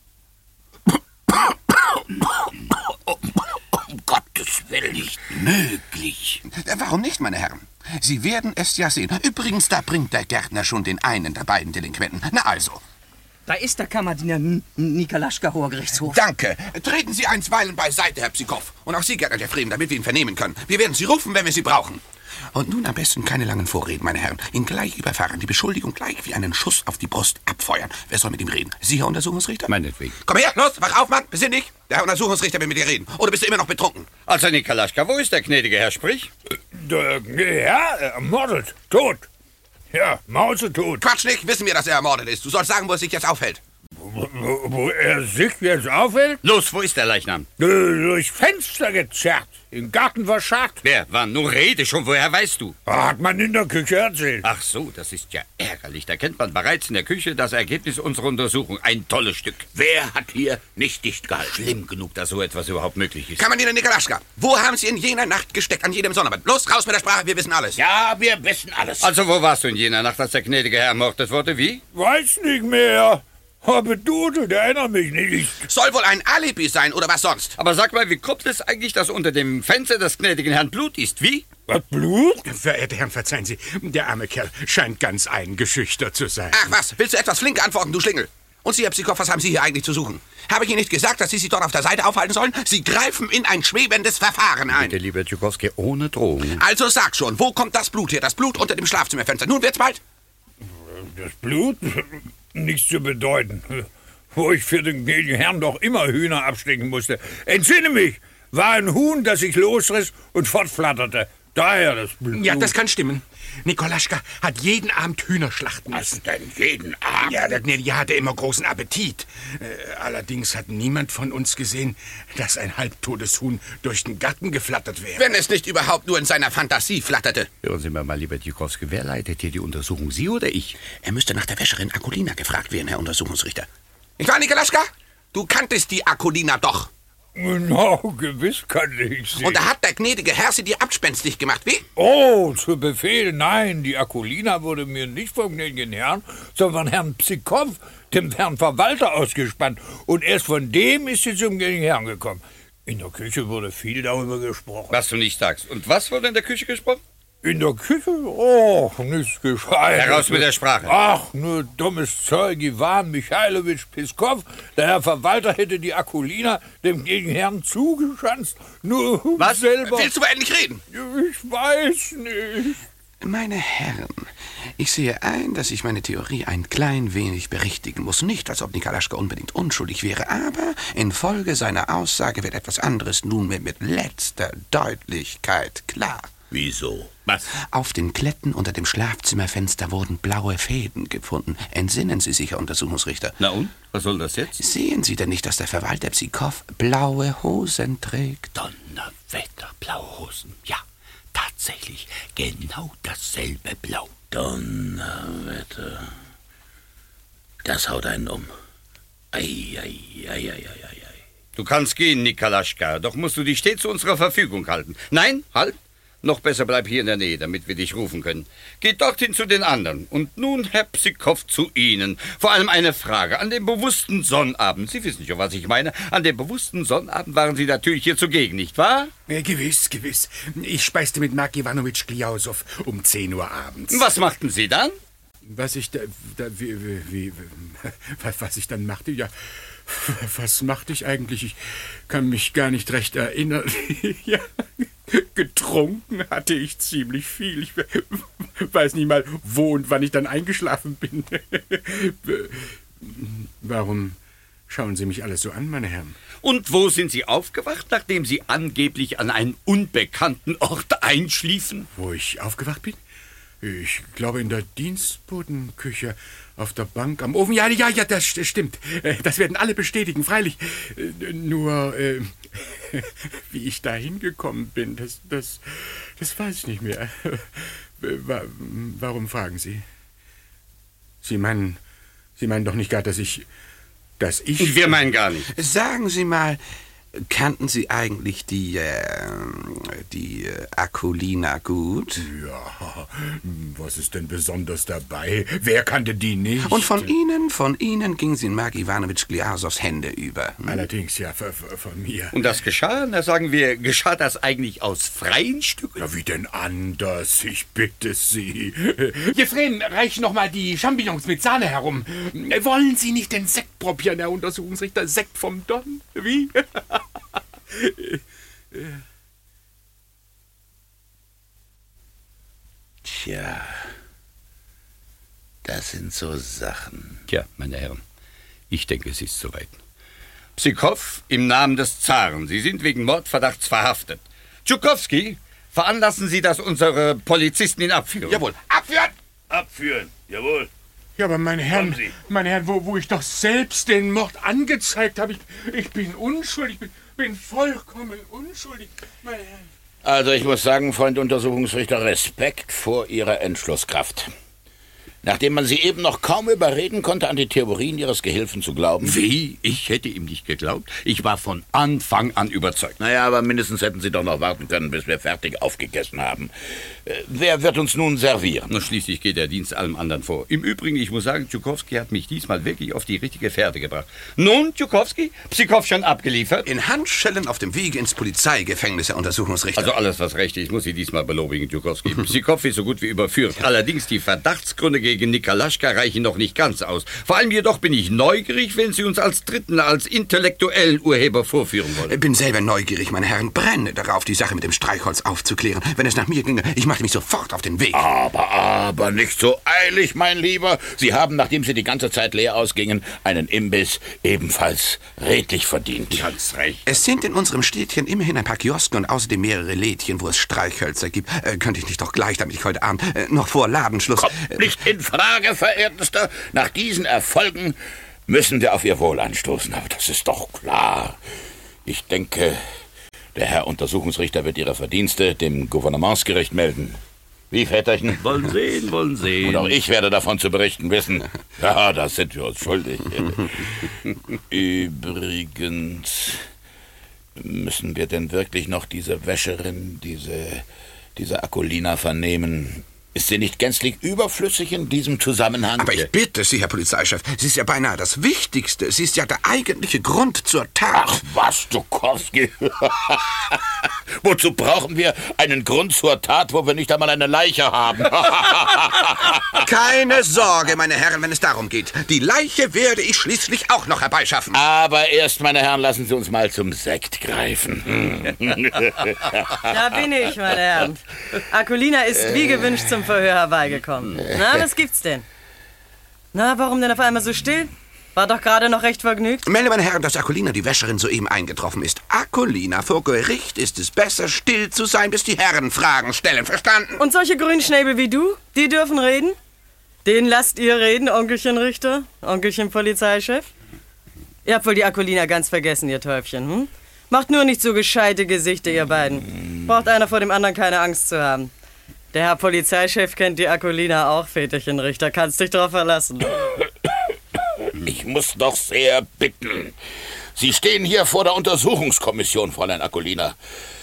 Um Gottes Willen, nicht möglich. Warum nicht, meine Herren? Sie werden es ja sehen. Übrigens, da bringt der Gärtner schon den einen der beiden Delinquenten. Na also. Da ist der Kammerdiener Nikolaschka, Hoher Gerichtshof. Danke. Treten Sie einstweilen beiseite, Herr Psikow. Und auch Sie, Gärtner der Fremen, damit wir ihn vernehmen können. Wir werden Sie rufen, wenn wir Sie brauchen. Und nun am besten keine langen Vorreden, meine Herren. Ihn gleich überfahren, die Beschuldigung gleich wie einen Schuss auf die Brust abfeuern. Wer soll mit ihm reden? Sie, Herr Untersuchungsrichter? Meinetwegen. Komm her, los, wach auf, Mann, besinn dich. Der Herr Untersuchungsrichter will mit dir reden. Oder bist du immer noch betrunken? Also, Nikolaschka, wo ist der gnädige Herr? Sprich. Der Herr ermordet, tot. Ja, mausetot. Quatsch nicht, wissen wir, dass er ermordet ist. Du sollst sagen, wo er sich jetzt aufhält. Wo er sich jetzt aufhält? Los, wo ist der Leichnam? Durchs Fenster gezerrt, im Garten verscharrt. Wer war? Nur rede schon, woher weißt du? Hat man in der Küche erzählt. Ach so, das ist ja ärgerlich. Da kennt man bereits in der Küche das Ergebnis unserer Untersuchung. Ein tolles Stück. Wer hat hier nicht dicht gehalten? Schlimm genug, dass so etwas überhaupt möglich ist. Kammerdiener Nikolaschka, wo haben Sie in jener Nacht gesteckt, an jedem Sonnabend? Los, raus mit der Sprache, wir wissen alles. Ja, wir wissen alles. Also, wo warst du in jener Nacht, als der gnädige Herr ermordet wurde? Wie? Weiß nicht mehr. Habe dudelt, erinnere mich nicht. Soll wohl ein Alibi sein, oder was sonst? Aber sag mal, wie kommt es eigentlich, dass unter dem Fenster des gnädigen Herrn Blut ist? Wie? Was, Blut? Verehrte Herren, verzeihen Sie, der arme Kerl scheint ganz eingeschüchtert zu sein. Ach was, willst du etwas flink antworten, du Schlingel? Und Sie, Herr Psikow, was haben Sie hier eigentlich zu suchen? Habe ich Ihnen nicht gesagt, dass Sie sich dort auf der Seite aufhalten sollen? Sie greifen in ein schwebendes Verfahren ein. Bitte, lieber Tschukowski, ohne Drohung. Also sag schon, wo kommt das Blut her? Das Blut unter dem Schlafzimmerfenster. Nun wird's bald. Das Blut? Nichts zu bedeuten. Wo ich für den gnädigen Herrn doch immer Hühner abstechen musste. Entsinne mich, war ein Huhn, das sich losriss und fortflatterte. Daher das Blut. Ja, das kann stimmen. Nikolaschka hat jeden Abend Hühner schlachten müssen. Was denn jeden Abend? Ja, der gnädige hatte immer großen Appetit. Allerdings hat niemand von uns gesehen, dass ein halbtotes Huhn durch den Garten geflattert wäre. Wenn es nicht überhaupt nur in seiner Fantasie flatterte. Hören Sie mir mal, lieber Tschukowski, wer leitet hier die Untersuchung, Sie oder ich? Er müsste nach der Wäscherin Akulina gefragt werden, Herr Untersuchungsrichter. Nicht wahr, Nikolaschka? Du kanntest die Akulina doch. No, gewiss kannte ich sie. Und da hat der gnädige Herr sie dir abspenstig gemacht, wie? Oh, zu Befehl, nein, die Akulina wurde mir nicht vom gnädigen Herrn, sondern von Herrn Psikow, dem Herrn Verwalter, ausgespannt. Und erst von dem ist sie zum gnädigen Herrn gekommen. In der Küche wurde viel darüber gesprochen. Was du nicht sagst. Und was wurde in der Küche gesprochen? In der Küche? Oh, nichts Gescheites. Heraus mit der Sprache. Ach, nur dummes Zeug. Iwan Michailowitsch Pskow, der Herr Verwalter, hätte die Akulina dem gnädigen Herrn zugeschanzt. Nur was? Selber. Willst du endlich reden? Ich weiß nicht. Meine Herren, ich sehe ein, dass ich meine Theorie ein klein wenig berichtigen muss. Nicht, als ob Nikolaschka unbedingt unschuldig wäre, aber infolge seiner Aussage wird etwas anderes nunmehr mit letzter Deutlichkeit klar. Wieso? Was? Auf den Kletten unter dem Schlafzimmerfenster wurden blaue Fäden gefunden. Entsinnen Sie sich, Herr Untersuchungsrichter. Na und? Was soll das jetzt? Sehen Sie denn nicht, dass der Verwalter Psikow blaue Hosen trägt? Donnerwetter, blaue Hosen. Ja, tatsächlich. Genau dasselbe Blau. Donnerwetter. Das haut einen um. Ei. Du kannst gehen, Nikolaschka, doch musst du dich stets zu unserer Verfügung halten. Nein, halt. Noch besser bleib hier in der Nähe, damit wir dich rufen können. Geht dorthin zu den anderen. Und nun, Herr Psikow, zu Ihnen. Vor allem eine Frage. An dem bewussten Sonnabend, Sie wissen schon, was ich meine, an dem bewussten Sonnabend waren Sie natürlich hier zugegen, nicht wahr? Gewiss. Ich speiste mit Mark Iwanowitsch Kliausow um 10 Uhr abends. Was machten Sie dann? Was ich was ich dann machte? Ja, was machte ich eigentlich? Ich kann mich gar nicht recht erinnern. Ja, getrunken hatte ich ziemlich viel. Ich weiß nicht mal, wo und wann ich dann eingeschlafen bin. Warum schauen Sie mich alles so an, meine Herren? Und wo sind Sie aufgewacht, nachdem Sie angeblich an einen unbekannten Ort einschliefen? Wo ich aufgewacht bin? Ich glaube in der Dienstbotenküche, auf der Bank, am Ofen. Ja, das stimmt. Das werden alle bestätigen, freilich. Nur, wie ich da hingekommen bin, das weiß ich nicht mehr. Warum fragen Sie? Sie meinen doch nicht gar, dass ich... Wir meinen gar nicht. Sagen Sie mal, kannten Sie eigentlich die Akulina gut? Ja, was ist denn besonders dabei? Wer kannte die nicht? Und von Ihnen ging sie in Mark Iwanowitsch Kliasows Hände über. Allerdings, ja, von mir. Und das geschah? Na, sagen wir, geschah das eigentlich aus freien Stücken? Ja, wie denn anders? Ich bitte Sie. Jefrem, reich noch mal die Champignons mit Sahne herum. Wollen Sie nicht den Sekt probieren, Herr Untersuchungsrichter? Sekt vom Don? Wie? Tja, das sind so Sachen. Tja, meine Herren, ich denke, es ist soweit. Psikow, im Namen des Zaren, Sie sind wegen Mordverdachts verhaftet. Tschukowski, veranlassen Sie, dass unsere Polizisten ihn abführen. Jawohl, abführen! Abführen, jawohl. Ja, aber meine Herren, wo ich doch selbst den Mord angezeigt habe, ich bin unschuldig, bin vollkommen unschuldig, meine Herren. Also ich muss sagen, Freund Untersuchungsrichter, Respekt vor Ihrer Entschlusskraft. Nachdem man Sie eben noch kaum überreden konnte, an die Theorien Ihres Gehilfen zu glauben. Wie? Ich hätte ihm nicht geglaubt. Ich war von Anfang an überzeugt. Naja, aber mindestens hätten Sie doch noch warten können, bis wir fertig aufgegessen haben. Wer wird uns nun servieren? Na, schließlich geht der Dienst allem anderen vor. Im Übrigen, ich muss sagen, Tschukowski hat mich diesmal wirklich auf die richtige Fährte gebracht. Nun, Tschukowski, Psychow schon abgeliefert? In Handschellen auf dem Wege ins Polizeigefängnis, Herr Untersuchungsrichter. Also alles, was recht ist, muss ich diesmal belobigen, Tschukowski. Psychow ist so gut wie überführt. Allerdings die Verdachtsgründe gegen Nikolaschka reichen noch nicht ganz aus. Vor allem jedoch bin ich neugierig, wenn Sie uns als Dritten, als intellektuellen Urheber vorführen wollen. Ich bin selber neugierig, meine Herren. Brenne darauf, die Sache mit dem Streichholz aufzuklären. Wenn es nach mir ginge, ich machte mich sofort auf den Weg. Aber nicht so eilig, mein Lieber. Sie haben, nachdem Sie die ganze Zeit leer ausgingen, einen Imbiss ebenfalls redlich verdient. Ganz recht. Es sind in unserem Städtchen immerhin ein paar Kiosken und außerdem mehrere Lädchen, wo es Streichhölzer gibt. Könnte ich nicht doch gleich, damit ich heute Abend noch vor Ladenschluss... Kommt nicht in Frage, verehrtester. Nach diesen Erfolgen müssen wir auf Ihr Wohl anstoßen. Aber das ist doch klar. Ich denke, der Herr Untersuchungsrichter wird Ihre Verdienste dem Gouvernementsgericht melden. Wie, Väterchen? Wollen sehen. Und auch ich werde davon zu berichten wissen. Ja, da sind wir uns schuldig. Übrigens, müssen wir denn wirklich noch diese Wäscherin, diese Akulina vernehmen? Ist sie nicht gänzlich überflüssig in diesem Zusammenhang? Aber ich bitte Sie, Herr Polizeichef, sie ist ja beinahe das Wichtigste. Sie ist ja der eigentliche Grund zur Tat. Ach was, Tschukowski. Wozu brauchen wir einen Grund zur Tat, wo wir nicht einmal eine Leiche haben? Keine Sorge, meine Herren, wenn es darum geht. Die Leiche werde ich schließlich auch noch herbeischaffen. Aber erst, meine Herren, lassen Sie uns mal zum Sekt greifen. Da bin ich, meine Herren. Akulina ist wie gewünscht zum Verhör herbeigekommen. Na, was gibt's denn? Na, warum denn auf einmal so still? War doch gerade noch recht vergnügt. Melde, meine Herren, dass Akulina, die Wäscherin, soeben eingetroffen ist. Akulina, vor Gericht ist es besser, still zu sein, bis die Herren Fragen stellen. Verstanden? Und solche Grünschnäbel wie du, die dürfen reden? Den lasst ihr reden, Onkelchen Richter, Onkelchen Polizeichef? Ihr habt wohl die Akulina ganz vergessen, ihr Täubchen, hm? Macht nur nicht so gescheite Gesichter, ihr beiden. Braucht einer vor dem anderen keine Angst zu haben. Der Herr Polizeichef kennt die Akulina auch, Väterchen Richter. Kannst dich drauf verlassen. Ich muss doch sehr bitten. Sie stehen hier vor der Untersuchungskommission, Fräulein Akulina.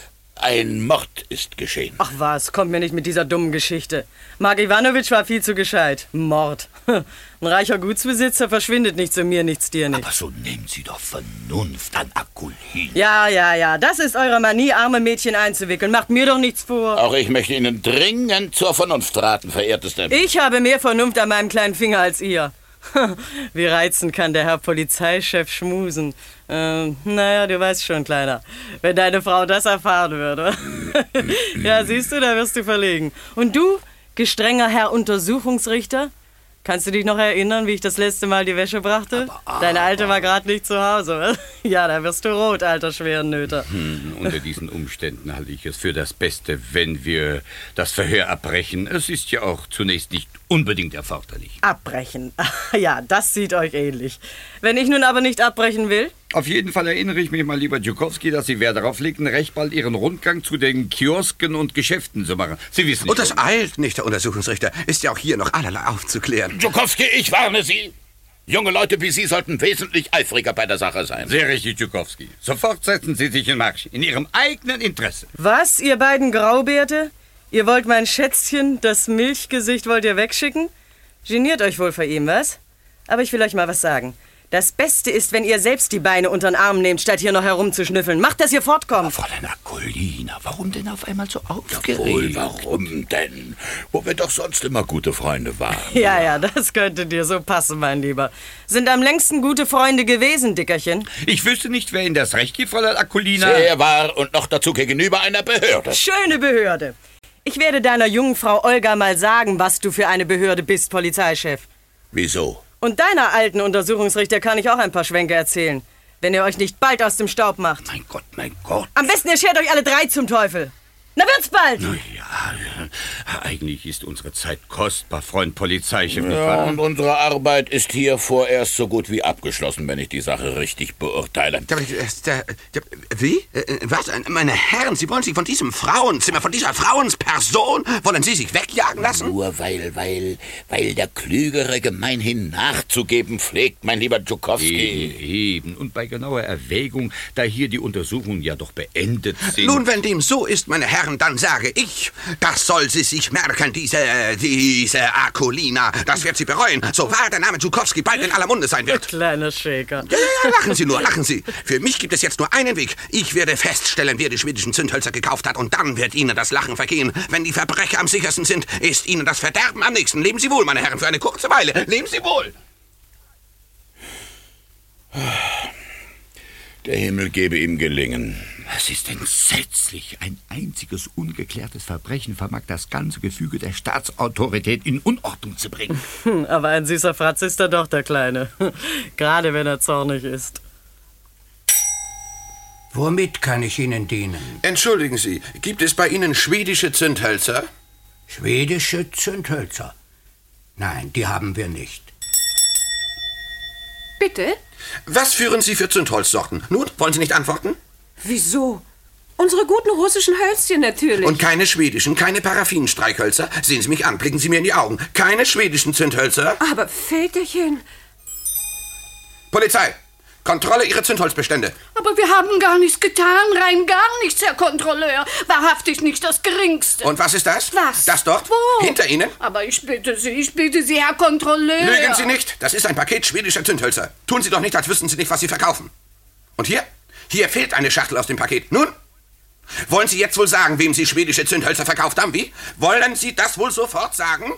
Ein Mord ist geschehen. Ach was, kommt mir nicht mit dieser dummen Geschichte. Mark Iwanowitsch war viel zu gescheit. Mord. Ein reicher Gutsbesitzer verschwindet nicht zu mir, nichts dir nicht. Aber so nehmen Sie doch Vernunft an, Akulina. Ja, das ist eure Manie, arme Mädchen einzuwickeln. Macht mir doch nichts vor. Auch ich möchte Ihnen dringend zur Vernunft raten, verehrteste. Ich habe mehr Vernunft an meinem kleinen Finger als ihr. Wie reizend kann der Herr Polizeichef schmusen. Naja, du weißt schon, Kleiner, wenn deine Frau das erfahren würde. Ja, siehst du, da wirst du verlegen. Und du, gestrenger Herr Untersuchungsrichter, kannst du dich noch erinnern, wie ich das letzte Mal die Wäsche brachte? Deine Alte war gerade nicht zu Hause, was? Ja, da wirst du rot, alter Schwerennöter. Unter diesen Umständen halte ich es für das Beste, wenn wir das Verhör abbrechen. Es ist ja auch zunächst nicht unbedingt erforderlich. Abbrechen? Ja, das sieht euch ähnlich. Wenn ich nun aber nicht abbrechen will? Auf jeden Fall erinnere ich mich mal, lieber Tschukowski, dass Sie Wert darauf legten, recht bald Ihren Rundgang zu den Kiosken und Geschäften zu machen. Sie wissen nicht. Und das eilt nicht, Herr Untersuchungsrichter. Ist ja auch hier noch allerlei aufzuklären. Tschukowski, ich warne Sie. Junge Leute wie Sie sollten wesentlich eifriger bei der Sache sein. Sehr richtig, Tschukowski. Sofort setzen Sie sich in Marsch. In Ihrem eigenen Interesse. Was, ihr beiden Graubärte? Ihr wollt mein Schätzchen, das Milchgesicht, wollt ihr wegschicken? Geniert euch wohl vor ihm, was? Aber ich will euch mal was sagen. Das Beste ist, wenn ihr selbst die Beine unter den Arm nehmt, statt hier noch herumzuschnüffeln. Macht, dass ihr fortkommt. Fräulein Akulina, warum denn auf einmal so aufgeregt? Jawohl, warum denn? Wo wir doch sonst immer gute Freunde waren. Ja, das könnte dir so passen, mein Lieber. Sind am längsten gute Freunde gewesen, Dickerchen. Ich wüsste nicht, wer Ihnen das Recht gibt, Fräulein Akulina. Sehr wahr und noch dazu gegenüber einer Behörde. Schöne Behörde. Ich werde deiner jungen Frau Olga mal sagen, was du für eine Behörde bist, Polizeichef. Wieso? Und deiner alten Untersuchungsrichter kann ich auch ein paar Schwänke erzählen, wenn ihr euch nicht bald aus dem Staub macht. Mein Gott, mein Gott. Am besten ihr schert euch alle drei zum Teufel. Na, wird's bald! Na ja, eigentlich ist unsere Zeit kostbar, Freund Polizeichef. Ja, und unsere Arbeit ist hier vorerst so gut wie abgeschlossen, wenn ich die Sache richtig beurteile. Wie? Was? Meine Herren, Sie wollen sich von diesem Frauenzimmer, von dieser Frauensperson, wollen Sie sich wegjagen lassen? Nur weil der Klügere gemeinhin nachzugeben pflegt, mein lieber Tschukowski. Eben. Und bei genauer Erwägung, da hier die Untersuchungen ja doch beendet sind. Nun, wenn dem so ist, meine Herren, dann sage ich, das soll sie sich merken, diese Akulina. Das wird sie bereuen, so wahr der Name Tschukowski bald in aller Munde sein wird. Kleiner Shaker. Ja, lachen Sie nur, lachen Sie. Für mich gibt es jetzt nur einen Weg. Ich werde feststellen, wer die schwedischen Zündhölzer gekauft hat, und dann wird Ihnen das Lachen vergehen. Wenn die Verbrecher am sichersten sind, ist Ihnen das Verderben am nächsten. Leben Sie wohl, meine Herren, für eine kurze Weile. Leben Sie wohl. Der Himmel gebe ihm Gelingen. Es ist entsetzlich. Ein einziges ungeklärtes Verbrechen vermag das ganze Gefüge der Staatsautorität in Unordnung zu bringen. Aber ein süßer Fratz ist er doch, der Kleine. Gerade wenn er zornig ist. Womit kann ich Ihnen dienen? Entschuldigen Sie, gibt es bei Ihnen schwedische Zündhölzer? Schwedische Zündhölzer? Nein, die haben wir nicht. Bitte? Was führen Sie für Zündholzsorten? Nun, wollen Sie nicht antworten? Vwieso? Unsere guten russischen Hölzchen natürlich. Und keine schwedischen, keine Paraffinstreichhölzer? Sehen Sie mich an, blicken Sie mir in die Augen. Keine schwedischen Zündhölzer? Aber Väterchen... Polizei! Kontrolle Ihrer Zündholzbestände. Aber wir haben gar nichts getan, rein gar nichts, Herr Kontrolleur. Wahrhaftig nicht das Geringste. Und was ist das? Was? Das dort? Wo? Hinter Ihnen? Aber ich bitte Sie, Herr Kontrolleur. Lügen Sie nicht, das ist ein Paket schwedischer Zündhölzer. Tun Sie doch nicht, als wüssten Sie nicht, was Sie verkaufen. Und hier? Hier fehlt eine Schachtel aus dem Paket. Nun? Wollen Sie jetzt wohl sagen, wem Sie schwedische Zündhölzer verkauft haben? Wie? Wollen Sie das wohl sofort sagen?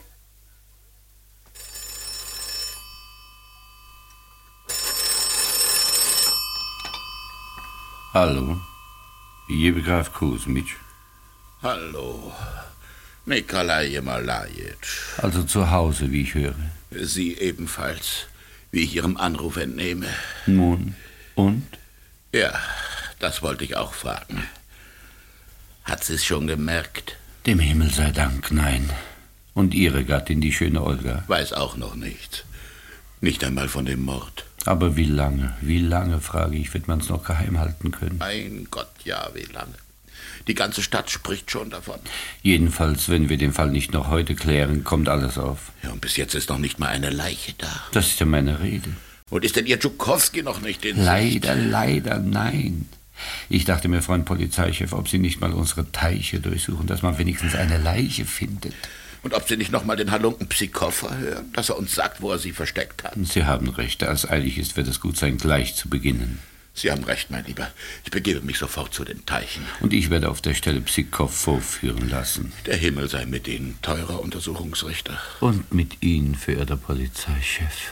Hallo, Jewe-Graf Kusmitsch. Hallo, Nikolai Jemalajitsch. Also zu Hause, wie ich höre. Sie ebenfalls, wie ich Ihrem Anruf entnehme. Nun, und? Ja, das wollte ich auch fragen. Hat sie es schon gemerkt? Dem Himmel sei Dank, nein. Und Ihre Gattin, die schöne Olga? Weiß auch noch nichts. Nicht einmal von dem Mord. Aber wie lange, frage ich, wird man es noch geheim halten können? Mein Gott, ja, wie lange? Die ganze Stadt spricht schon davon. Jedenfalls, wenn wir den Fall nicht noch heute klären, kommt alles auf. Ja, und bis jetzt ist noch nicht mal eine Leiche da. Das ist ja meine Rede. Und ist denn Ihr Tschukowski noch nicht in Sicht? Leider, nein. Ich dachte mir, Freund Polizeichef, ob Sie nicht mal unsere Teiche durchsuchen, dass man wenigstens eine Leiche findet. Und ob Sie nicht noch mal den Halunken Psikow hören, dass er uns sagt, wo er sie versteckt hat. Sie haben recht, da es eilig ist, wird es gut sein, gleich zu beginnen. Sie haben recht, mein Lieber. Ich begebe mich sofort zu den Teichen. Und ich werde auf der Stelle Psikow vorführen lassen. Der Himmel sei mit Ihnen, teurer Untersuchungsrichter. Und mit Ihnen, verehrter Polizeichef.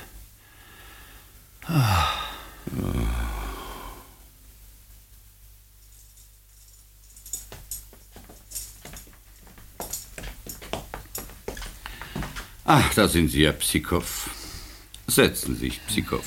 Ach, da sind Sie ja, Psikow. Setzen Sie sich, Psikow.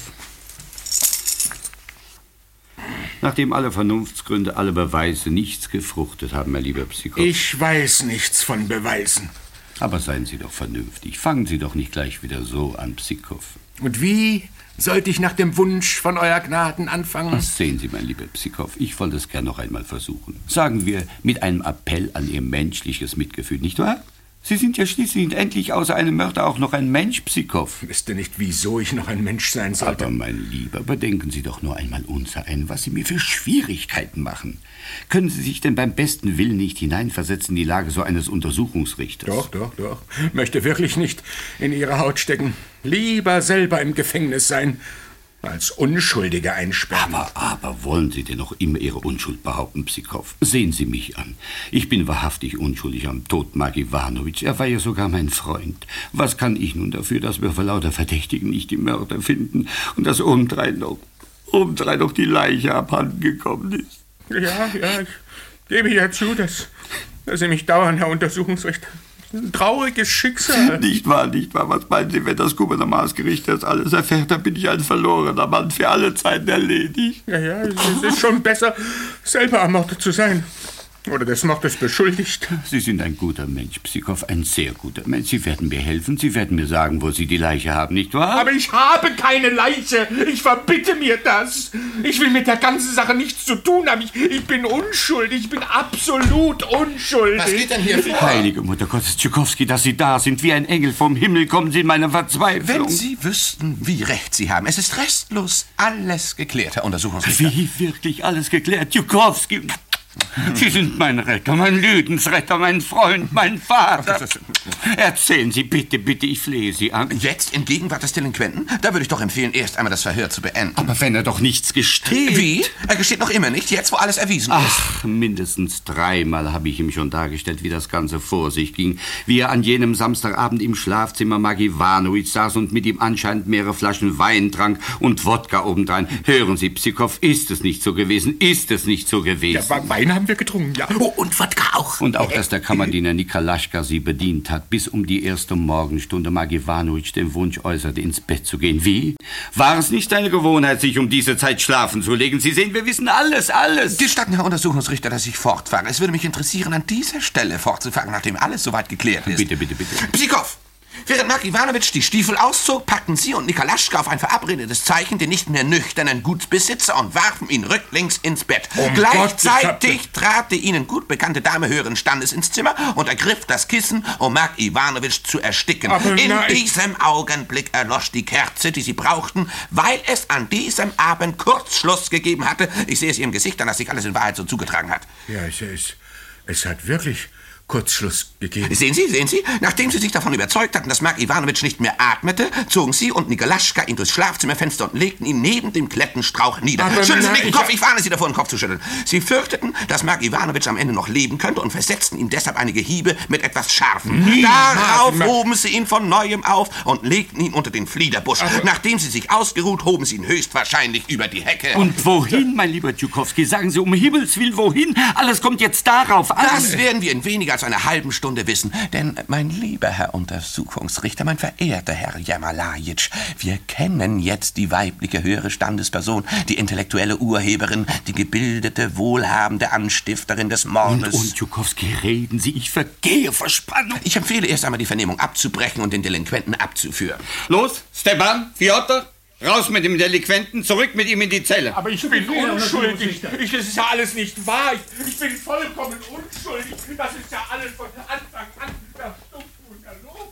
Nachdem alle Vernunftsgründe, alle Beweise nichts gefruchtet haben, mein lieber Psikow. Ich weiß nichts von Beweisen. Aber seien Sie doch vernünftig. Fangen Sie doch nicht gleich wieder so an, Psikow. Und wie sollte ich nach dem Wunsch von Euer Gnaden anfangen? Ach, sehen Sie, mein lieber Psikow, ich wollte es gern noch einmal versuchen. Sagen wir mit einem Appell an Ihr menschliches Mitgefühl, nicht wahr? Sie sind ja schließlich und endlich außer einem Mörder auch noch ein Mensch, Psikow. Ich wüsste nicht, wieso ich noch ein Mensch sein sollte. Aber, mein Lieber, bedenken Sie doch nur einmal unserein, was Sie mir für Schwierigkeiten machen. Können Sie sich denn beim besten Willen nicht hineinversetzen in die Lage so eines Untersuchungsrichters? Doch. Möchte wirklich nicht in Ihre Haut stecken. Lieber selber im Gefängnis sein, als Unschuldige einsperren. Aber wollen Sie denn noch immer Ihre Unschuld behaupten, Psikow? Sehen Sie mich an. Ich bin wahrhaftig unschuldig am Tod Mark Iwanowitsch. Er war ja sogar mein Freund. Was kann ich nun dafür, dass wir vor lauter Verdächtigen nicht die Mörder finden und dass obendrein noch die Leiche abhanden gekommen ist? Ja, ich gebe ja zu, dass Sie mich dauern, Herr Untersuchungsrichter. Ein trauriges Schicksal. Nicht wahr? Was meinen Sie, wenn das Gouvernementsgericht das alles erfährt, dann bin ich ein verlorener Mann für alle Zeiten erledigt. Ja, es ist schon besser, selber ermordet zu sein. oder des Mordes beschuldigt. Sie sind ein guter Mensch, Psikow, ein sehr guter Mensch. Sie werden mir helfen, Sie werden mir sagen, wo Sie die Leiche haben, nicht wahr? Aber ich habe keine Leiche. Ich verbitte mir das. Ich will mit der ganzen Sache nichts zu tun haben. Ich bin unschuldig. Ich bin absolut unschuldig. Was geht denn hier vor? Heilige Mutter Gottes, Tschukowski, dass Sie da sind, wie ein Engel vom Himmel, kommen Sie in meine Verzweiflung. Wenn Sie wüssten, wie recht Sie haben. Es ist restlos alles geklärt, Herr Untersuchungsrichter. Wie wirklich alles geklärt, Tschukowski? Sie sind mein Retter, mein Lebensretter, mein Freund, mein Vater. Erzählen Sie bitte, bitte, ich flehe Sie an. Jetzt in Gegenwart des Delinquenten? Da würde ich doch empfehlen, erst einmal das Verhör zu beenden. Aber wenn er doch nichts gesteht. Wie? Er gesteht noch immer nicht, jetzt wo alles erwiesen ist. Ach, mindestens 3-mal habe ich ihm schon dargestellt, wie das Ganze vor sich ging. Wie er an jenem Samstagabend im Schlafzimmer Maggi Iwanowitsch saß und mit ihm anscheinend mehrere Flaschen Wein trank und Wodka obendrein. Hören Sie, Psikow, ist es nicht so gewesen? Ist es nicht so gewesen? Ja, Wein haben wir getrunken, ja. Oh, und Wodka auch. Und auch, dass der Kammerdiener Nikolaschka sie bedient hat, bis um die erste Morgenstunde Maggi Iwanowitsch den Wunsch äußerte, ins Bett zu gehen. Wie? War es nicht seine Gewohnheit, sich um diese Zeit schlafen zu legen? Sie sehen, wir wissen alles, alles. Gestatten, Herr Untersuchungsrichter, dass ich fortfahre. Es würde mich interessieren, an dieser Stelle fortzufahren, nachdem alles soweit geklärt ist. Bitte, bitte, bitte. Psikow! Während Maggi Iwanowitsch die Stiefel auszog, packten Sie und Nikolaschka auf ein verabredetes Zeichen den nicht mehr nüchternen Gutsbesitzer und warfen ihn rücklings ins Bett. Gleichzeitig trat die Ihnen gut bekannte Dame höheren Standes ins Zimmer und ergriff das Kissen, um Maggi Iwanowitsch zu ersticken. In diesem Augenblick erlosch die Kerze, die Sie brauchten, weil es an diesem Abend Kurzschluss gegeben hatte. Ich sehe es Ihrem Gesicht an, dass sich alles in Wahrheit so zugetragen hat. Ja, es hat wirklich Kurzschluss gegeben. Sehen Sie? Nachdem Sie sich davon überzeugt hatten, dass Maggi Iwanowitsch nicht mehr atmete, zogen Sie und Nikolaschka ihn durchs Schlafzimmerfenster und legten ihn neben dem Klettenstrauch nieder. Schütteln Sie nicht den Kopf, ich warne Sie davor, den Kopf zu schütteln. Sie fürchteten, dass Maggi Iwanowitsch am Ende noch leben könnte und versetzten ihm deshalb einige Hiebe mit etwas Scharfen. Darauf hoben Sie ihn von Neuem auf und legten ihn unter den Fliederbusch. Nachdem Sie sich ausgeruht, hoben Sie ihn höchstwahrscheinlich über die Hecke. Und wohin, mein lieber Tschukowski? Sagen Sie um Himmels Willen, wohin? Alles kommt jetzt darauf an. Das werden wir in weniger als einer halben Stunde wissen. Denn, mein lieber Herr Untersuchungsrichter, mein verehrter Herr Jamalajitsch, wir kennen jetzt die weibliche höhere Standesperson, die intellektuelle Urheberin, die gebildete, wohlhabende Anstifterin des Mordes. Und Tschukowski, reden Sie, ich vergehe vor Spannung. Ich empfehle erst einmal die Vernehmung abzubrechen und den Delinquenten abzuführen. Los, Stepan, Fjodor, raus mit dem Delinquenten, zurück mit ihm in die Zelle. Aber ich bin unschuldig. Das ist ja alles nicht wahr. Ich bin vollkommen unschuldig. Das ist ja alles von Anfang an verstummt und erlogen.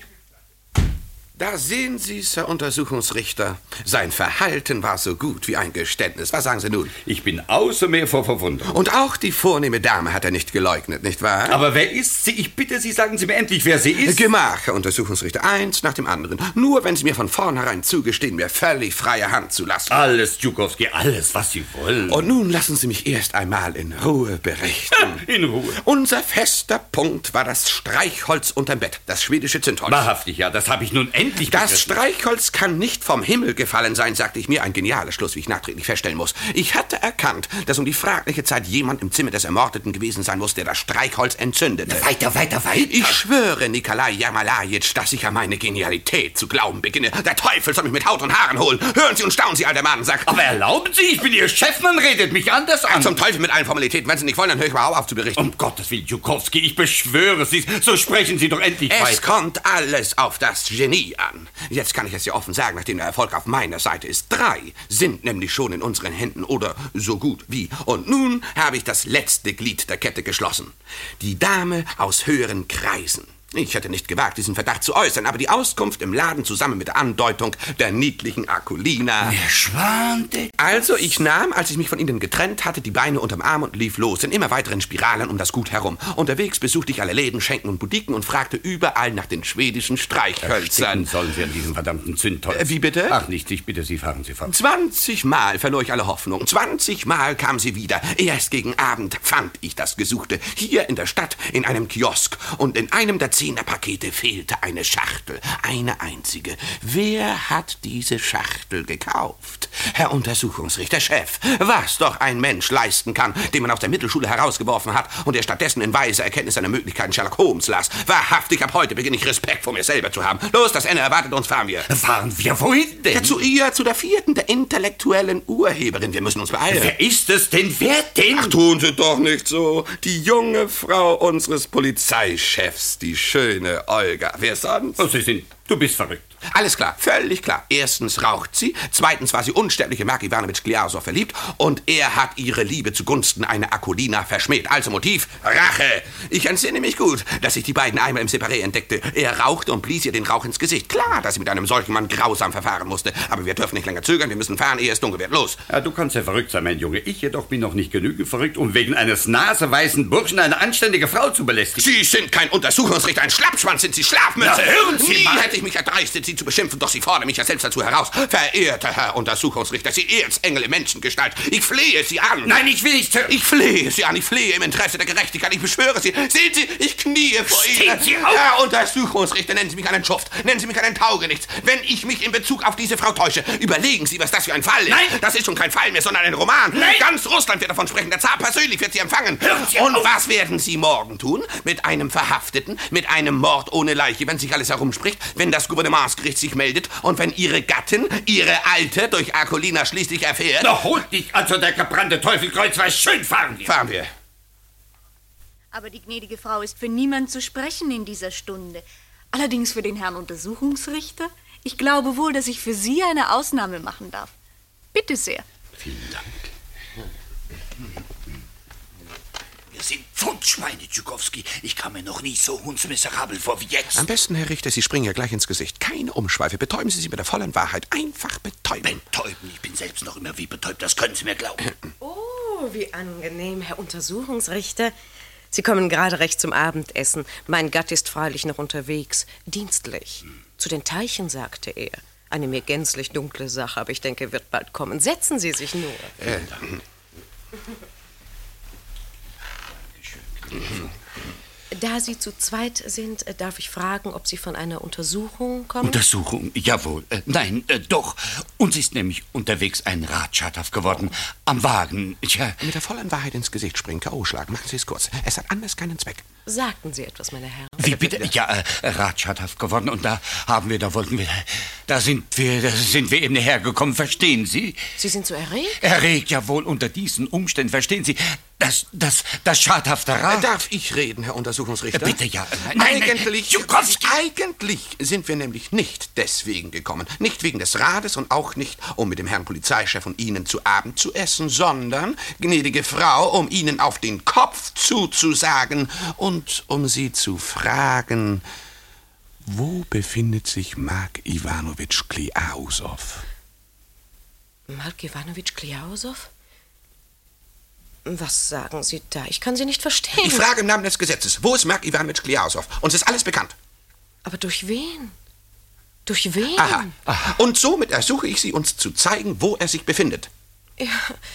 Da sehen Sie's, Herr Untersuchungsrichter. Sein Verhalten war so gut wie ein Geständnis. Was sagen Sie nun? Ich bin außer mir vor Verwunderung. Und auch die vornehme Dame hat er nicht geleugnet, nicht wahr? Aber wer ist sie? Ich bitte Sie, sagen Sie mir endlich, wer sie ist. Gemach, Herr Untersuchungsrichter, eins nach dem anderen. Nur wenn Sie mir von vornherein zugestehen, mir völlig freie Hand zu lassen. Alles, Tschukowski, alles, was Sie wollen. Und nun lassen Sie mich erst einmal in Ruhe berichten. In Ruhe. Unser fester Punkt war das Streichholz unterm Bett, das schwedische Zündholz. Wahrhaftig, ja, das habe ich nun endlich begriffen. Das Streichholz kann nicht vom Himmel gefallen sein, sagte ich mir. Ein genialer Schluss, wie ich nachträglich feststellen muss. Ich hatte erkannt, dass um die fragliche Zeit jemand im Zimmer des Ermordeten gewesen sein muss, der das Streichholz entzündete. Weiter. Ich schwöre, Nikolai Jamalajitsch, dass ich an meine Genialität zu glauben beginne. Der Teufel soll mich mit Haut und Haaren holen. Hören Sie und staunen Sie, alter Mann, sagt. Aber erlauben Sie, ich bin Ihr Chef, man redet mich anders an. Zum Teufel mit allen Formalitäten. Wenn Sie nicht wollen, dann höre ich mal auf zu berichten. Um Gottes Willen, Tschukowski, ich beschwöre Sie, so sprechen Sie doch endlich weiter. Es kommt alles auf das Genie an. Jetzt kann ich es ja offen sagen, nachdem der Erfolg auf meiner Seite ist. 3 sind nämlich schon in unseren Händen oder so gut wie. Und nun habe ich das letzte Glied der Kette geschlossen. Die Dame aus höheren Kreisen. Ich hätte nicht gewagt, diesen Verdacht zu äußern, aber die Auskunft im Laden zusammen mit der Andeutung der niedlichen Akulina. Der Schwante. Also, ich nahm, als ich mich von ihnen getrennt hatte, die Beine unterm Arm und lief los in immer weiteren Spiralen um das Gut herum. Unterwegs besuchte ich alle Läden, Schenken und Boutiquen und fragte überall nach den schwedischen Streichhölzern. Sollen Sie an diesem verdammten Zündholz? Wie bitte? Ach, nichts, ich bitte Sie, fahren Sie fort. 20 Mal verlor ich alle Hoffnung. 20 Mal kam sie wieder. Erst gegen Abend fand ich das Gesuchte. Hier in der Stadt, in einem Kiosk. Und in einem der 10er-Pakete fehlte eine Schachtel, eine einzige. Wer hat diese Schachtel gekauft? Herr Untersuchungsrichter, Chef, was doch ein Mensch leisten kann, den man aus der Mittelschule herausgeworfen hat und der stattdessen in weiser Erkenntnis seiner Möglichkeiten Sherlock Holmes las. Wahrhaftig, ab heute beginne ich Respekt vor mir selber zu haben. Los, das Ende erwartet uns, fahren wir. Fahren wir wohin denn? Ja, zu ihr, zu der 4., der intellektuellen Urheberin. Wir müssen uns beeilen. Wer ist es denn? Wer denn? Ach, tun Sie doch nicht so. Die junge Frau unseres Polizeichefs, die schöne Olga. Wer sonst? Oh, du bist verrückt. Alles klar, völlig klar. Erstens raucht sie, zweitens war sie unsterblich in Mark Iwanowitsch Gliasow verliebt und er hat ihre Liebe zugunsten einer Akulina verschmäht. Also Motiv, Rache. Ich entsinne mich gut, dass ich die beiden einmal im Separé entdeckte. Er rauchte und blies ihr den Rauch ins Gesicht. Klar, dass sie mit einem solchen Mann grausam verfahren musste. Aber wir dürfen nicht länger zögern, wir müssen fahren, ehe es dunkel wird. Los! Ja, du kannst ja verrückt sein, mein Junge. Ich jedoch bin noch nicht genügend verrückt, um wegen eines naseweißen Burschen eine anständige Frau zu belästigen. Sie sind kein Untersuchungsrichter, ein Schlappschwanz sind Sie, Schlafmütze! Ja, hören Sie Nie mal. hätte ich mich erdreistet, Sie zu beschimpfen, doch Sie fordern mich ja selbst dazu heraus. Verehrter Herr Untersuchungsrichter, Sie Erzengel in Menschengestalt, ich flehe Sie an. Nein, ich will nicht. Ich flehe Sie an, ich flehe im Interesse der Gerechtigkeit, ich beschwöre Sie. Sehen Sie, ich knie vor Ihnen. Sie auf. Herr Untersuchungsrichter, nennen Sie mich einen Schuft, nennen Sie mich einen Taugenichts. Wenn ich mich in Bezug auf diese Frau täusche, überlegen Sie, was das für ein Fall ist. Nein. Das ist schon kein Fall mehr, sondern ein Roman. Nein. Ganz Russland wird davon sprechen, der Zar persönlich wird Sie empfangen. Hören Sie Und auf. was werden Sie morgen tun? Mit einem Verhafteten, mit einem Mord ohne Leiche, wenn sich alles herumspricht, wenn das Gouvernementsgericht sich meldet und wenn Ihre Gattin, Ihre Alte, durch Akulina schließlich erfährt... Na, holt dich also der gebrannte Teufel kreuzweis. Schön fahren wir. Fahren wir. Aber die gnädige Frau ist für niemand zu sprechen in dieser Stunde. Allerdings für den Herrn Untersuchungsrichter. Ich glaube wohl, dass ich für Sie eine Ausnahme machen darf. Bitte sehr. Vielen Dank. Wir sind Pfundschweine, Tschukowski. Ich kam mir noch nie so hundsmiserabel vor wie jetzt. Am besten, Herr Richter, Sie springen ja gleich ins Gesicht. Keine Umschweife. Betäuben Sie sich mit der vollen Wahrheit. Einfach betäuben. Betäuben? Ich bin selbst noch immer wie betäubt. Das können Sie mir glauben. Oh, wie angenehm, Herr Untersuchungsrichter. Sie kommen gerade recht zum Abendessen. Mein Gatte ist freilich noch unterwegs. Dienstlich. Zu den Teichen, sagte er. Eine mir gänzlich dunkle Sache, aber ich denke, er wird bald kommen. Setzen Sie sich nur. Da Sie zu zweit sind, darf ich fragen, ob Sie von einer Untersuchung kommen? Untersuchung? Jawohl. Nein, doch. Uns ist nämlich unterwegs ein Rad schadhaft geworden. Am Wagen. Tja. Mit der vollen Wahrheit ins Gesicht springen. K.O.-Schlag. Machen Sie es kurz. Es hat anders keinen Zweck. Sagten Sie etwas, meine Herren? Wie bitte? Ja, Rad schadhaft geworden. Und da sind wir eben hergekommen. Verstehen Sie? Sie sind so erregt? Erregt, jawohl. Unter diesen Umständen. Verstehen Sie? Das schadhafte Rad. Darf ich reden, Herr Untersuchungsrichter? Bitte, ja. Eigentlich sind wir nämlich nicht deswegen gekommen. Nicht wegen des Rades und auch nicht, um mit dem Herrn Polizeichef und Ihnen zu Abend zu essen, sondern, gnädige Frau, um Ihnen auf den Kopf zuzusagen und um Sie zu fragen, wo befindet sich Mark Iwanowitsch Gliasow? Mark Iwanowitsch Gliasow? Was sagen Sie da? Ich kann Sie nicht verstehen. Ich frage im Namen des Gesetzes. Wo ist Mark Iwanowitsch Gliasow? Uns ist alles bekannt. Aber durch wen? Durch wen? Aha. Und somit ersuche ich Sie, uns zu zeigen, wo er sich befindet. Ja.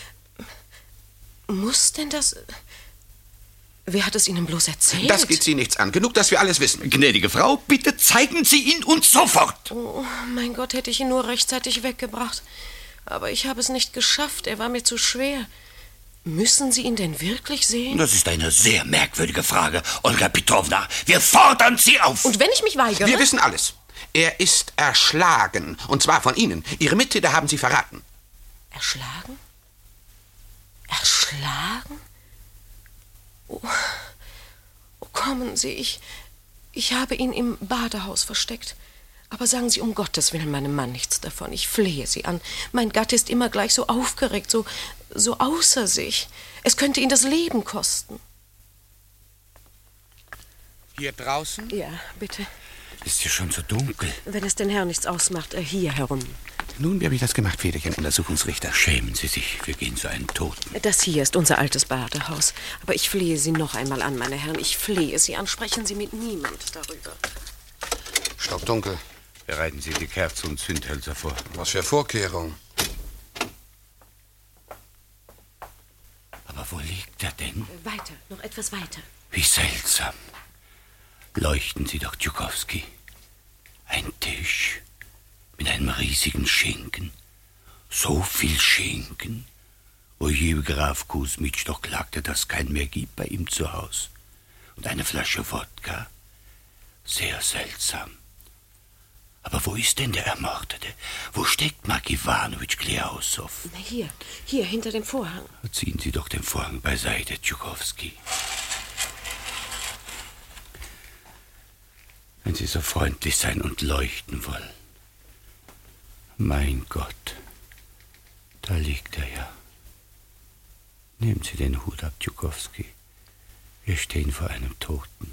Muss denn das... Wer hat es Ihnen bloß erzählt? Das geht Sie nichts an. Genug, dass wir alles wissen. Gnädige Frau, bitte zeigen Sie ihn uns sofort. Oh, mein Gott, hätte ich ihn nur rechtzeitig weggebracht. Aber ich habe es nicht geschafft. Er war mir zu schwer. Müssen Sie ihn denn wirklich sehen? Das ist eine sehr merkwürdige Frage, Olga Petrovna. Wir fordern Sie auf. Und wenn ich mich weigere? Wir wissen alles. Er ist erschlagen. Und zwar von Ihnen. Ihre Mittäter haben Sie verraten. Erschlagen? Erschlagen? Oh, kommen Sie, ich habe ihn im Badehaus versteckt. Aber sagen Sie um Gottes Willen meinem Mann nichts davon. Ich flehe Sie an. Mein Gatte ist immer gleich so aufgeregt, so außer sich. Es könnte ihn das Leben kosten. Hier draußen? Ja, bitte. Ist hier schon so dunkel. Wenn es den Herrn nichts ausmacht, hier herum. Nun, wie habe ich das gemacht, Federchen, Untersuchungsrichter? Schämen Sie sich, wir gehen zu einem Toten. Das hier ist unser altes Badehaus. Aber ich flehe Sie noch einmal an, meine Herren. Ich flehe Sie an. Sprechen Sie mit niemand darüber. Stockdunkel. Bereiten Sie die Kerze und Zündhölzer vor. Was für Vorkehrungen? Aber wo liegt er denn? Weiter, noch etwas weiter. Wie seltsam. Leuchten Sie doch, Tchukowski. Ein Tisch mit einem riesigen Schinken. So viel Schinken. Oje, Graf Kusmitsch doch klagte, dass es keinen mehr gibt bei ihm zu Haus. Und eine Flasche Wodka. Sehr seltsam. Aber wo ist denn der Ermordete? Wo steckt Mark Iwanowitsch Kleausow? Na hier, hinter dem Vorhang. Ziehen Sie doch den Vorhang beiseite, Tchukowski. Wenn Sie so freundlich sein und leuchten wollen. Mein Gott, da liegt er ja. Nehmen Sie den Hut ab, Tchukowski. Wir stehen vor einem Toten.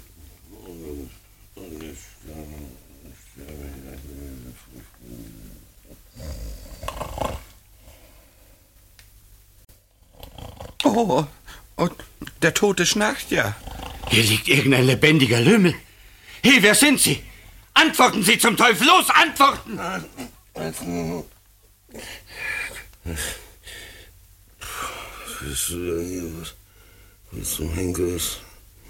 Oh, der Tote schnarcht ja. Hier liegt irgendein lebendiger Lümmel. Hey, wer sind Sie? Antworten Sie zum Teufel! Los, antworten! Was willst du denn hier? Was zum Henkel ist?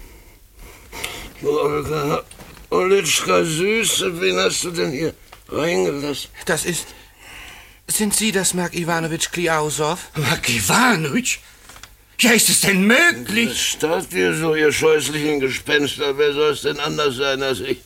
Olga, Olitschka, Süße, wen hast du denn hier reingelassen? Sind Sie das, Mark Iwanowitsch Kleausow? Mark Iwanowitsch? Ja, ist es denn möglich? Was starrt ihr so, ihr scheußlichen Gespenster? Wer soll es denn anders sein als ich?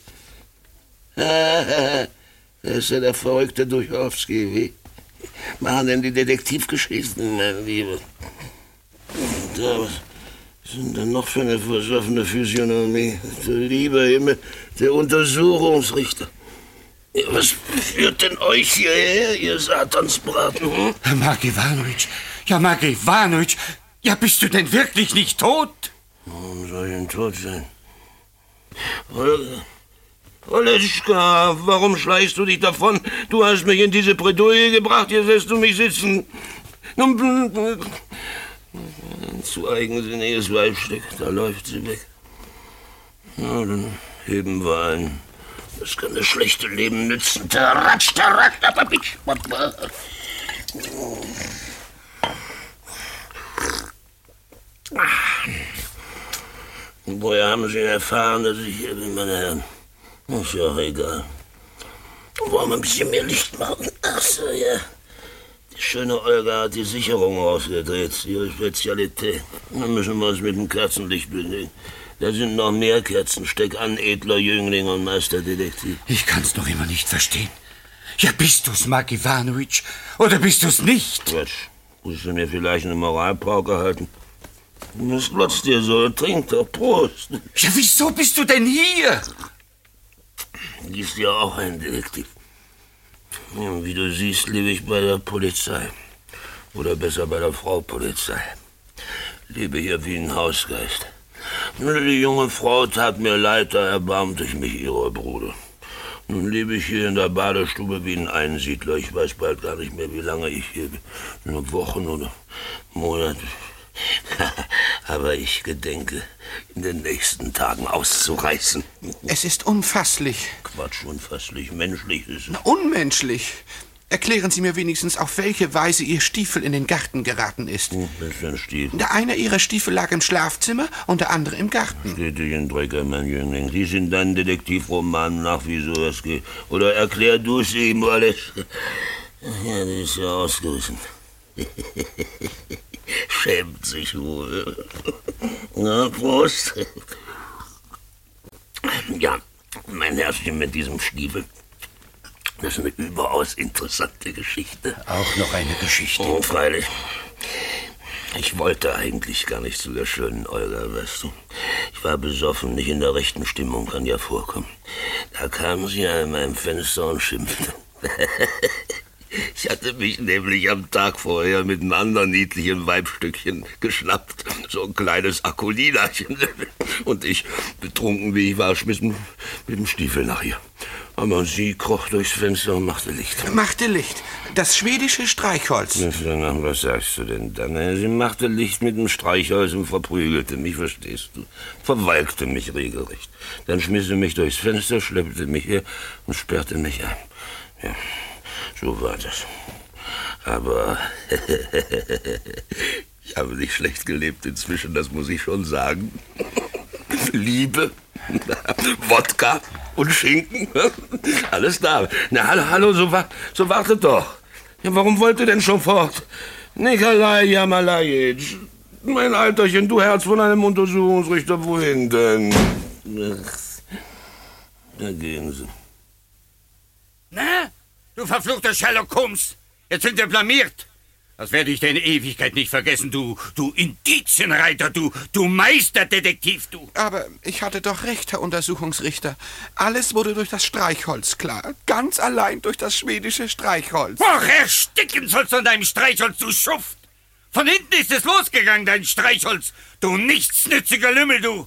Das ist ja der verrückte Duchowski, wie? Machen denn die Detektivgeschichten, mein Lieber? Da, was sind denn noch für eine versoffene Physiognomie? Du lieber Himmel, der Untersuchungsrichter. Was führt denn euch hierher, ihr Satansbraten? Mark Iwanowitsch, ja, Mark Iwanowitsch, ja, bist du denn wirklich nicht tot? Warum soll ich denn tot sein? Olitschka, warum schleichst du dich davon? Du hast mich in diese Bredouille gebracht, jetzt lässt du mich sitzen. Ein zu eigensinniges Weibstück, da läuft sie weg. Na, dann heben wir ein. Das kann das schlechte Leben nützen. Taratsch, taratsch, ababitsch. Woher haben Sie erfahren, dass ich hier bin, meine Herren? Ist ja auch egal. Wollen wir ein bisschen mehr Licht machen? Ach so, ja. Die schöne Olga hat die Sicherung rausgedreht, ihre Spezialität. Dann müssen wir uns mit dem Kerzenlicht belegen. Da sind noch mehr Kerzen. Steck an, edler Jüngling und Meisterdetektiv. Ich kann's noch immer nicht verstehen. Ja, bist du's, Mark Iwanowitsch? Oder bist du's nicht? Quatsch. Musst du mir vielleicht eine Moralpauke halten? Was glotzt dir so? Trink doch, Prost. Ja, wieso bist du denn hier? Du bist ja auch ein Detektiv. Ja, wie du siehst, lebe ich bei der Polizei. Oder besser bei der Frau Polizei. Lebe hier wie ein Hausgeist. Die junge Frau tat mir leid, da erbarmte ich mich ihrer, Bruder. Nun lebe ich hier in der Badestube wie ein Einsiedler. Ich weiß bald gar nicht mehr, wie lange ich hier bin. Nur Wochen oder Monate. Aber ich gedenke, in den nächsten Tagen auszureißen. Es ist unfasslich. Quatsch, unfasslich. Menschlich ist es. Unmenschlich. Erklären Sie mir wenigstens, auf welche Weise Ihr Stiefel in den Garten geraten ist. Was für ein Stiefel? Der eine Ihrer Stiefel lag im Schlafzimmer und der andere im Garten. Steht dich in Drecker, mein Jüngling. Lies in deinen Detektivromanen nach, wie sowas geht. Oder erklär du es ihm alles. Ja, die ist ja ausgerissen. Schämt sich wohl. Na, Prost. Ja, mein Herrchen mit diesem Stiefel. Das ist eine überaus interessante Geschichte. Auch noch eine Geschichte. Oh, freilich. Ich wollte eigentlich gar nicht zu der schönen Olga, weißt du. Ich war besoffen, nicht in der rechten Stimmung, kann ja vorkommen. Da kam sie an meinem Fenster und schimpfte. Ich hatte mich nämlich am Tag vorher mit einem anderen niedlichen Weibstückchen geschnappt. So ein kleines Akulinachen. Und ich, betrunken wie ich war, schmiss mit dem Stiefel nach ihr. Aber sie kroch durchs Fenster und machte Licht. Machte Licht? Das schwedische Streichholz. Was sagst du denn dann? Sie machte Licht mit dem Streichholz und verprügelte mich, verstehst du? Verwalkte mich regelrecht. Dann schmiss sie mich durchs Fenster, schleppte mich her und sperrte mich ein. Ja, so war das. Aber ich habe nicht schlecht gelebt inzwischen, das muss ich schon sagen. Liebe Wodka und Schinken, alles da. Na, hallo, so wartet doch. Ja, warum wollt ihr denn schon fort? Nikolai Jamalajitsch, mein Alterchen, du Herz von einem Untersuchungsrichter, wohin denn? Ach, da gehen sie. Na, du verfluchter Sherlock Holmes, jetzt sind wir blamiert. Das werde ich dir in Ewigkeit nicht vergessen, du Indizienreiter, du Meisterdetektiv, du. Aber ich hatte doch recht, Herr Untersuchungsrichter. Alles wurde durch das Streichholz klar. Ganz allein durch das schwedische Streichholz. Ach, ersticken sollst du an deinem Streichholz, du Schuft. Von hinten ist es losgegangen, dein Streichholz. Du nichtsnütziger Lümmel, du.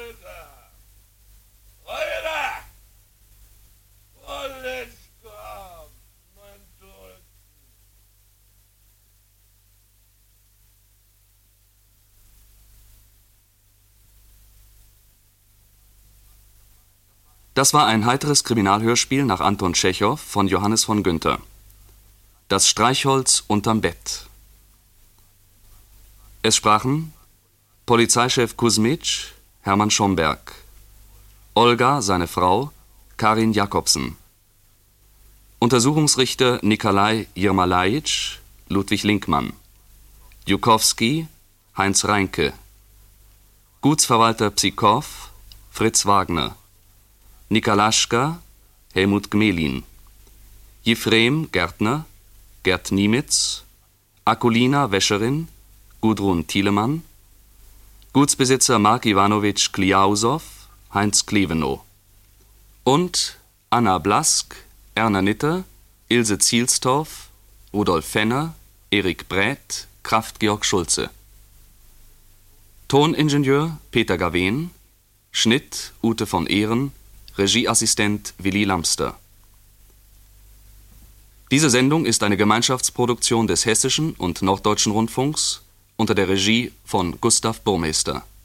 Das war ein heiteres Kriminalhörspiel nach Anton Tschechow von Johannes von Günther. Das Streichholz unterm Bett. Es sprachen Polizeichef Kuzmitsch, Hermann Schomberg, Olga, seine Frau, Karin Jakobsen, Untersuchungsrichter Nikolai Jermalajitsch, Ludwig Linkmann, Jukowski, Heinz Reinke, Gutsverwalter Psikow, Fritz Wagner, Nikolaschka, Helmut Gmelin, Jefrem, Gärtner, Gerd Niemitz, Akulina, Wäscherin, Gudrun Thielemann, Gutsbesitzer Mark Iwanowitsch Kliausow, Heinz Klevenow und Anna Blask, Erna Nitter, Ilse Zielstorff, Rudolf Fenner, Erik Brät, Kraft Georg Schulze. Toningenieur Peter Gawen, Schnitt Ute von Ehren, Regieassistent Willi Lamster. Diese Sendung ist eine Gemeinschaftsproduktion des Hessischen und Norddeutschen Rundfunks unter der Regie von Gustav Burmeister.